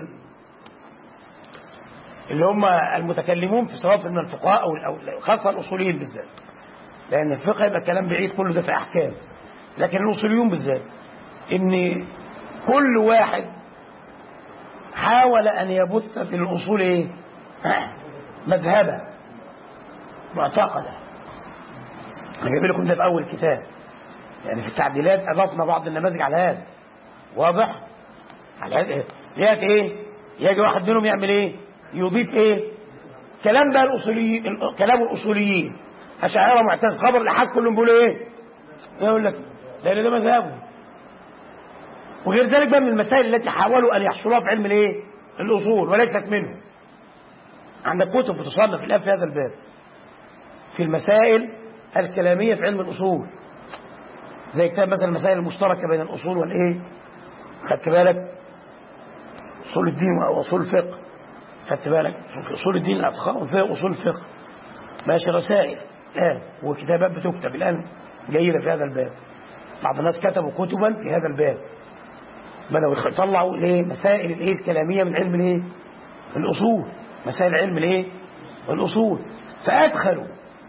اللي هم المتكلمون في سواء من الفقهاء او خاصة الاصوليين بالذات لان الفقه يبقى كلام بعيد كله ده في احكام. لكن الاصوليون بالذات ان كل واحد حاول أن يبث في الأصول مذهبا معتقدا. أنا جايب لكم ده في أول كتاب يعني في التعديلات أضفنا بعض النماذج على هذا واضح على هذا يجي واحد منهم يعمل يضيف كلام بقى الأصوليين كلام الأصوليين أشاعرة معتز خبر الأحاد كلهم بيقولوا يقول لك ده مذهبه. وغير ذلك بقى من المسائل التي حاولوا أن يحصلوها في علم الأصول وليست منه. عندك كتب بتصنف الآن في هذا الباب في المسائل الكلامية في علم الأصول زي كتاب مثلا المسائل المشتركة بين الأصول خدت بالك أصول الدين وأصول الفقه خدت بالك أصول الدين الاعتقاد وفيه أصول الفقه ماشي رسائل الآن وكتابات بتكتب الآن جيدة في هذا الباب. بعض الناس كتبوا كتبا في هذا الباب بدأوا يطلعوا مسائل الكلامية من علم الأصول مسائل علم الأصول فأدخلوا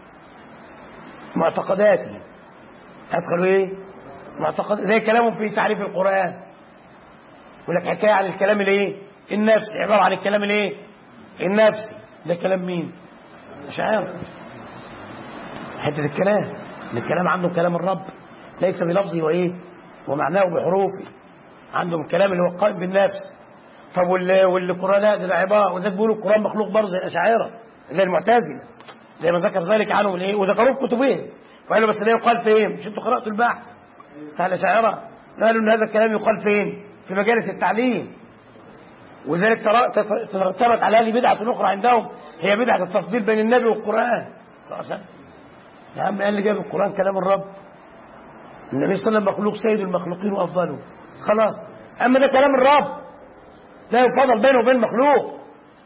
معتقداتهم أدخلوا معتقد زي كلامهم في تعريف القرآن يقول لك حكاية عن الكلام النفسي عبارة عن الكلام النفسي ده كلام مين؟ مش عارف حتة الكلام عنده كلام الرب ليس بلفظه ومعناه بحروفه، عندهم الكلام اللي هو القائم بالنفس. طب والقرآن لا، ده عبارة، وذلك بيقولوا القرآن مخلوق برضه زي الأشاعرة زي المعتزلة، زي ما ذكر ذلك عنهم الايه، وذكروه في كتبهم، وقالوا بس ده يقال فين؟ مش انتوا قرأتوا البحث بتاع الأشاعرة؟ قالوا ان هذا الكلام يقال فين؟ في مجالس التعليم. وذلك ترتبت على هذه بدعة أخرى عندهم، هي بدعة التفضيل بين النبي والقرآن صلى الله عليه وسلم. يا عم قال لي جاب القرآن كلام الرب، النبي صلى الله عليه وسلم مخلوق سيد المخلوقين وأفضله، خلاص. أما ده كلام الرب لا يفضل بينه وبين مخلوق،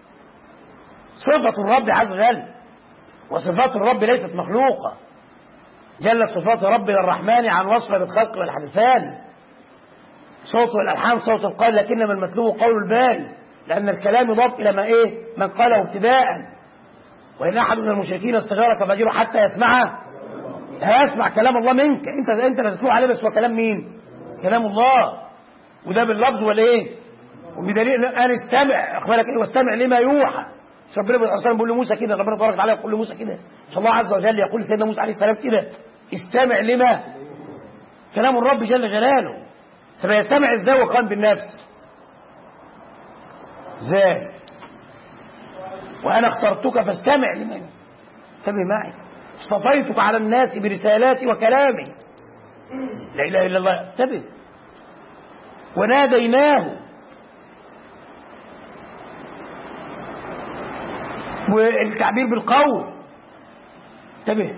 صفة الرب عز وجل، وصفات الرب ليست مخلوقة. جلت صفات ربنا الرحمن عن وصفه بالخلق والحدثان. صوت والألحان صوت القائل، لكنما المتلو قول الباري، لأن الكلام يضاف إلى ما إيه؟ من قاله ابتداء. وإن أحد من المشركين استغارك فأجره حتى يسمعه، هيسمع كلام الله منك، أنت لا تتلو عليه، بس هو كلام مين؟ كلام الله، وده باللفظ ولا إيه؟ وبدليل أن استمع، أخبرك إيه؟ واستمع لما يوحى. ربنا بيقول لموسى كده، ربنا تبارك وتعالى يقول لموسى كده، إن شاء الله عز وجل يقول لسيدنا موسى عليه السلام كده، استمع لما كلام الرب جل جلاله. طب يستمع ازاي وقام بالنفس؟ ازاي؟ وانا اخترتك فاستمع لمن، انتبه معي، اصطفيتك على الناس برسالاتي وكلامي، لا اله الا الله، انتبه. وناديناه، والتعبير بالقول، انتبه،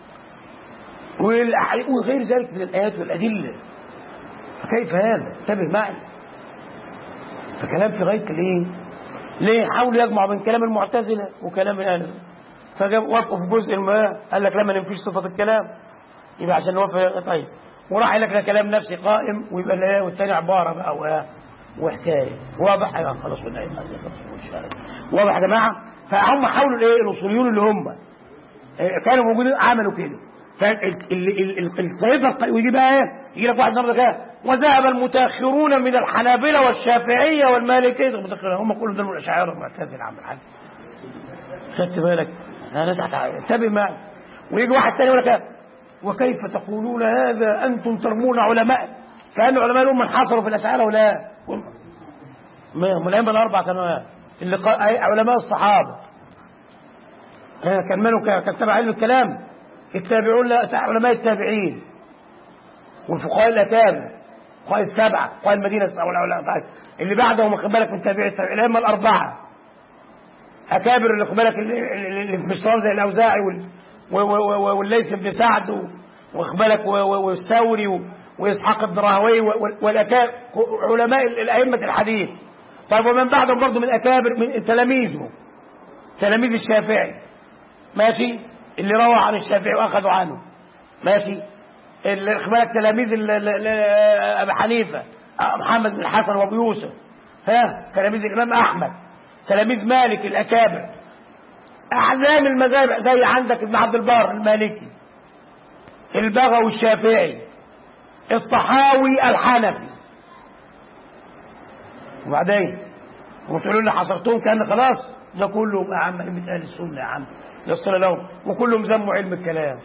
وغير ذلك من الايات والادله. فكيف هذا؟ انتبه معي، فكلام في غايه الايه؟ ليه حاولوا يجمعوا بين كلام المعتزله وكلام الاهل، فجاب وقفوا في جزء ما، قال لك لما ننفيش صفه الكلام يبقى عشان نوافق. طيب، وراح قال لك ده كلام نفسي قائم، ويبقى الايه والثاني عباره بقى وحكايه. واضح يا خلاص، واضح يا جماعه. فهم حاولوا الايه؟ الاصوليون اللي هم كانوا موجودين عملوا كده. فالطائفه ويجي بقى ايه؟ يجي لك واحد النهارده كده، وذهب المتاخرون من الحنابلة والشافعيه والمالكيه، المتاخرين هم كلهم دول الاشاعره المعتزله. عم الحاج خدت بالك؟ انتبه معي. ويجي واحد ثاني يقول لك وكيف تقولون هذا انتم ترمون علماء، كان علماء الامه انحصروا في الاشاعره ولا هم الائمه الاربعه كانوا اللي علماء الصحابه كان منه كان تبع علم الكلام، التابعون علماء التابعين، والفقهاء الأكابر، فقهاء السبعة، فقهاء المدينة السبعة، اللي بعدهم واخد بالك من تابعي التابعين، الأئمة الأربعة أكابر اللي واخد بالك اللي في مشتران زي الأوزاعي والليث بن سعد واخد بالك والثوري وإسحاق بن راهويه والأكابر علماء الأئمة الحديث. طيب ومن بعدهم برضه من أكابر من تلاميذه، تلاميذ الشافعي، ماشي، اللي روى عن الشافعي واخذوا عنه، ماشي، اللي بالك تلاميذ ابي حنيفه، محمد بن الحسن وابو يوسف، تلاميذ الامام احمد، تلاميذ مالك الاكابر، احزام المذاهب زي عندك ابن عبد البر المالكي، البغوي الشافعي، الطحاوي الحنفي. وبعدين وتقولوا لي حصرتهم كان خلاص، ده كلهم يا عم ائمه اهل السنه يا عم يصل لهم، وكلهم ذموا علم الكلام.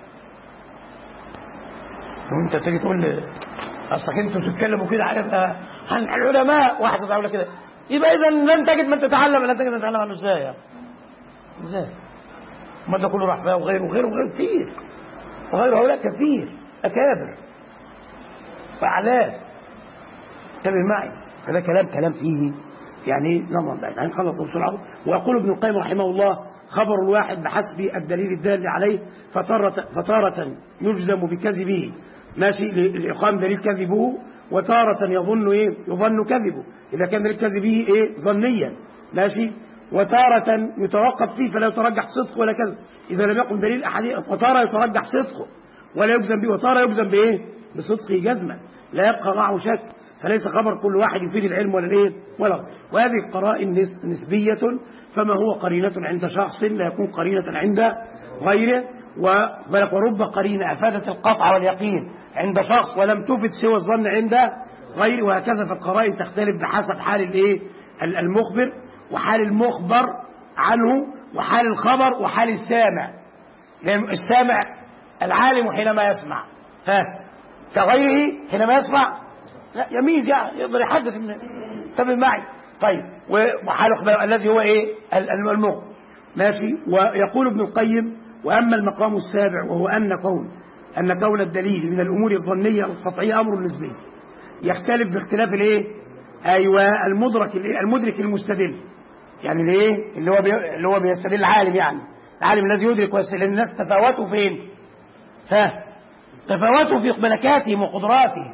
وانت تيجي تقول لي اصلك انتوا بتتكلموا كده عن العلماء، واحد يقول لك كده، يبقى اذا لن تجد من تتعلم، لن تجد من تتعلم عنه ازاي يعني؟ ازاي؟ ما ده كله راح بقى، وغيره كتير، وغير هؤلاء كثير اكابر واعلام. انتبه معي، هذا كلام فيه يعني نظر بعيد يعني خلص بسرعه. ويقول ابن القيم رحمه الله خبر الواحد بحسب الدليل الدال عليه، فتارة يجزم بكذبه، ماشي، لإقام دليل كذبه، وتارة يظن كذبه إذا كان دليل كذبه ظنيا، ماشي، وتارة يتوقف فيه فلا يترجح صدقه ولا كذب إذا لم يقم دليل أحاديث، وتارة يترجح صدقه ولا يجزم به، وتارة يجزم بصدقه جزما لا يبقى معه شك، فليس خبر كل واحد يفيد العلم ولا. وهذه القرائن نسبية، فما هو قرينة عند شخص لا يكون قرينة عند غيره، ورب قرينة أفادت القطع واليقين عند شخص ولم تفد سوى الظن عند غيره، وهكذا فالقرائن تختلف بحسب حال المخبر وحال المخبر عنه وحال الخبر وحال السامع. لأن السامع العالم حينما يسمع كغيره حينما يسمع لا يميز يعني يقدر يحدث انتبه معي. طيب وحاله الذي هو ايه المغ ماشي. ويقول ابن القيم واما المقام السابع وهو ان كون الدليل من الامور الظنيه القطعيه امر نسبي يختلف باختلاف الايه ايوه المدرك المستدل يعني الايه اللي هو بيستدل العالم يعني العالم الذي يدرك ويستدل. الناس تفاوتوا فين تفاوتوا في ملكاتهم وقدراتهم.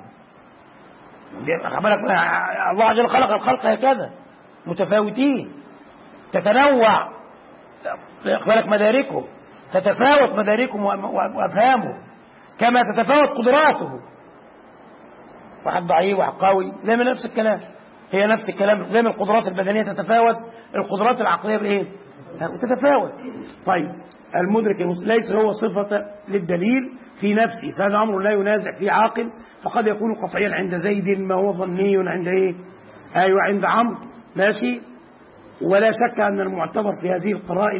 الله عز وجل خلق الخلق هكذا متفاوتين تتنوع مداركهم تتفاوت مداركهم وافهامهم كما تتفاوت قدراته. واحد ضعيف واحد قوي زي ما نفس الكلام هي نفس الكلام زي ما القدرات البدنيه تتفاوت القدرات العقليه بايه تتفاوت. طيب المدرك ليس هو صفة للدليل في نفسه فهذا أمر لا ينازع فيه عاقل فقد يكون قطعيا عند زيد ما هو ظني عند ايه ايوه عند عمرو ماشي. ولا شك أن المعتبر في هذه القرائن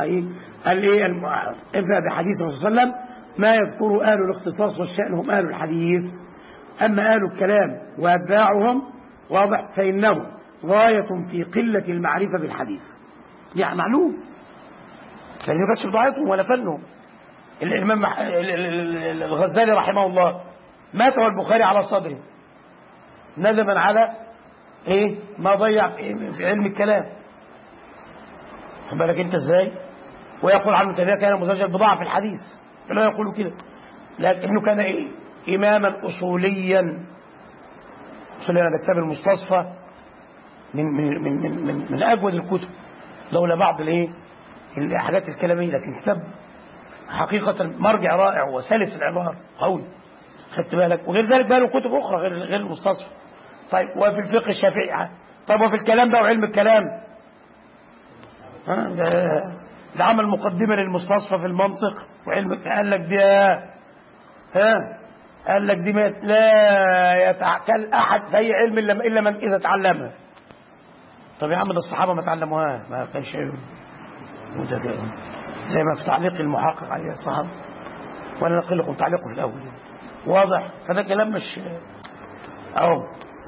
بحديث الرسول صلى الله عليه وسلم ما يذكر أهل الاختصاص والشأن هم أهل الحديث. أما أهل الكلام وأتباعهم واضح فإنه غاية في قلة المعرفة بالحديث يعني معلوم لأنه ما كانش بضاعتهم ولا فنهم. الإمام الغزالي رحمه الله مات والبخاري على صدره ندما على ايه ما ضيع في علم الكلام. خد بالك انت ازاي. ويقول عنه تيمية كان مزجل بضاعة في الحديث لا يقول كده لكنه كان ايه إماما أصوليا ده كتاب المستصفى من أجود الكتب لولا بعض الحاجات الكلامية لكن كتاب حقيقة مرجع رائع وسلس العبارة قوي. خدت بالك. وغير ذلك بقى له كتب أخرى غير المستصفى. طيب وفي الفقه الشافعي طيب وفي الكلام بقى وعلم الكلام ده عمل مقدمة للمستصفى في المنطق وعلم قال لك دي قال لك دي لا يتعقل أحد في أي علم إلا من إذا تعلمها. طب يا عم ده الصحابة ما تعلموها ما كانش زي ما في تعليق المحقق عليه الصحابة وأنا نقل لكم تعليقه في الأول واضح. هذا كلام مش أهو.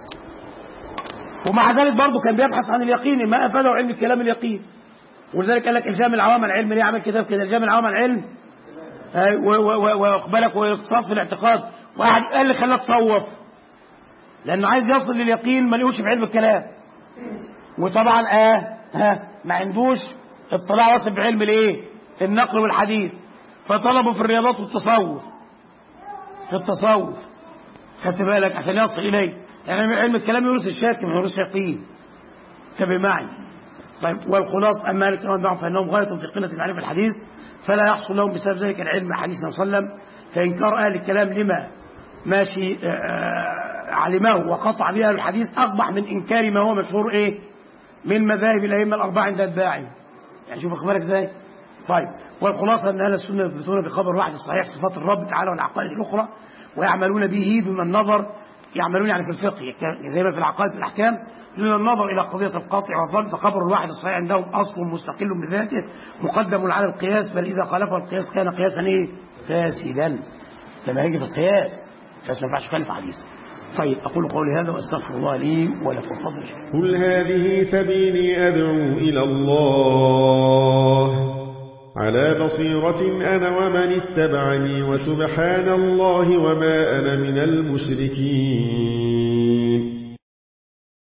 ومع ذلك برضه كان بيبحث عن اليقين ما أفاده علم الكلام اليقين. ولذلك قال لك إلزام العوام العلم ليه عمل كتاب كده إلزام العوام العلم وإقبالك والاقتصاد في الاعتقاد. واحد قال لي خلاه تصوف لأنه عايز يصل لليقين ما لقوش في علم الكلام. وطبعا ما عندوش اطلاع واصل بعلم الايه النقل والحديث فطلبوا في الرياضات والتصوف في التصوف. خدت بالك عشان يصل اليه يعني علم الكلام يورث الشك ما يورث يقين. انتبه معي. طيب والخلاص اما مالك كمان بعض فانهم غايه في قله معرفه الحديث فلا يحصل لهم بسبب ذلك العلم حديث النبي صلى الله عليه وسلم. فانكار اهل الكلام لما ماشي علمه وقطع به اهل الحديث اقبح من انكار ما هو مشهور من مذاهب الائمه الاربعه عند اتباعهم. يعني شوف اخبارك ازاي. طيب والخلاصه ان اهل السنه يثبتون بخبر واحد الصحيح صفات الرب تعالى والعقائد الاخرى ويعملون به دون النظر يعملون يعني في الفقه زي ما في العقائد في الاحكام دون النظر الى قضيه القاطع والظن. فخبر الواحد الصحيح عندهم اصل مستقل بذاته مقدم على القياس بل اذا خالفه القياس كان قياسا فاسدا. لما يجي في القياس ما ينفعش يخالف حديث. طيب أقول قولي هذا وأستغفر الله لي ولكم فضل. قل هذه سبيلي أدعو إلى الله على بصيرة أنا ومن اتبعني وسبحان الله وما أنا من المشركين.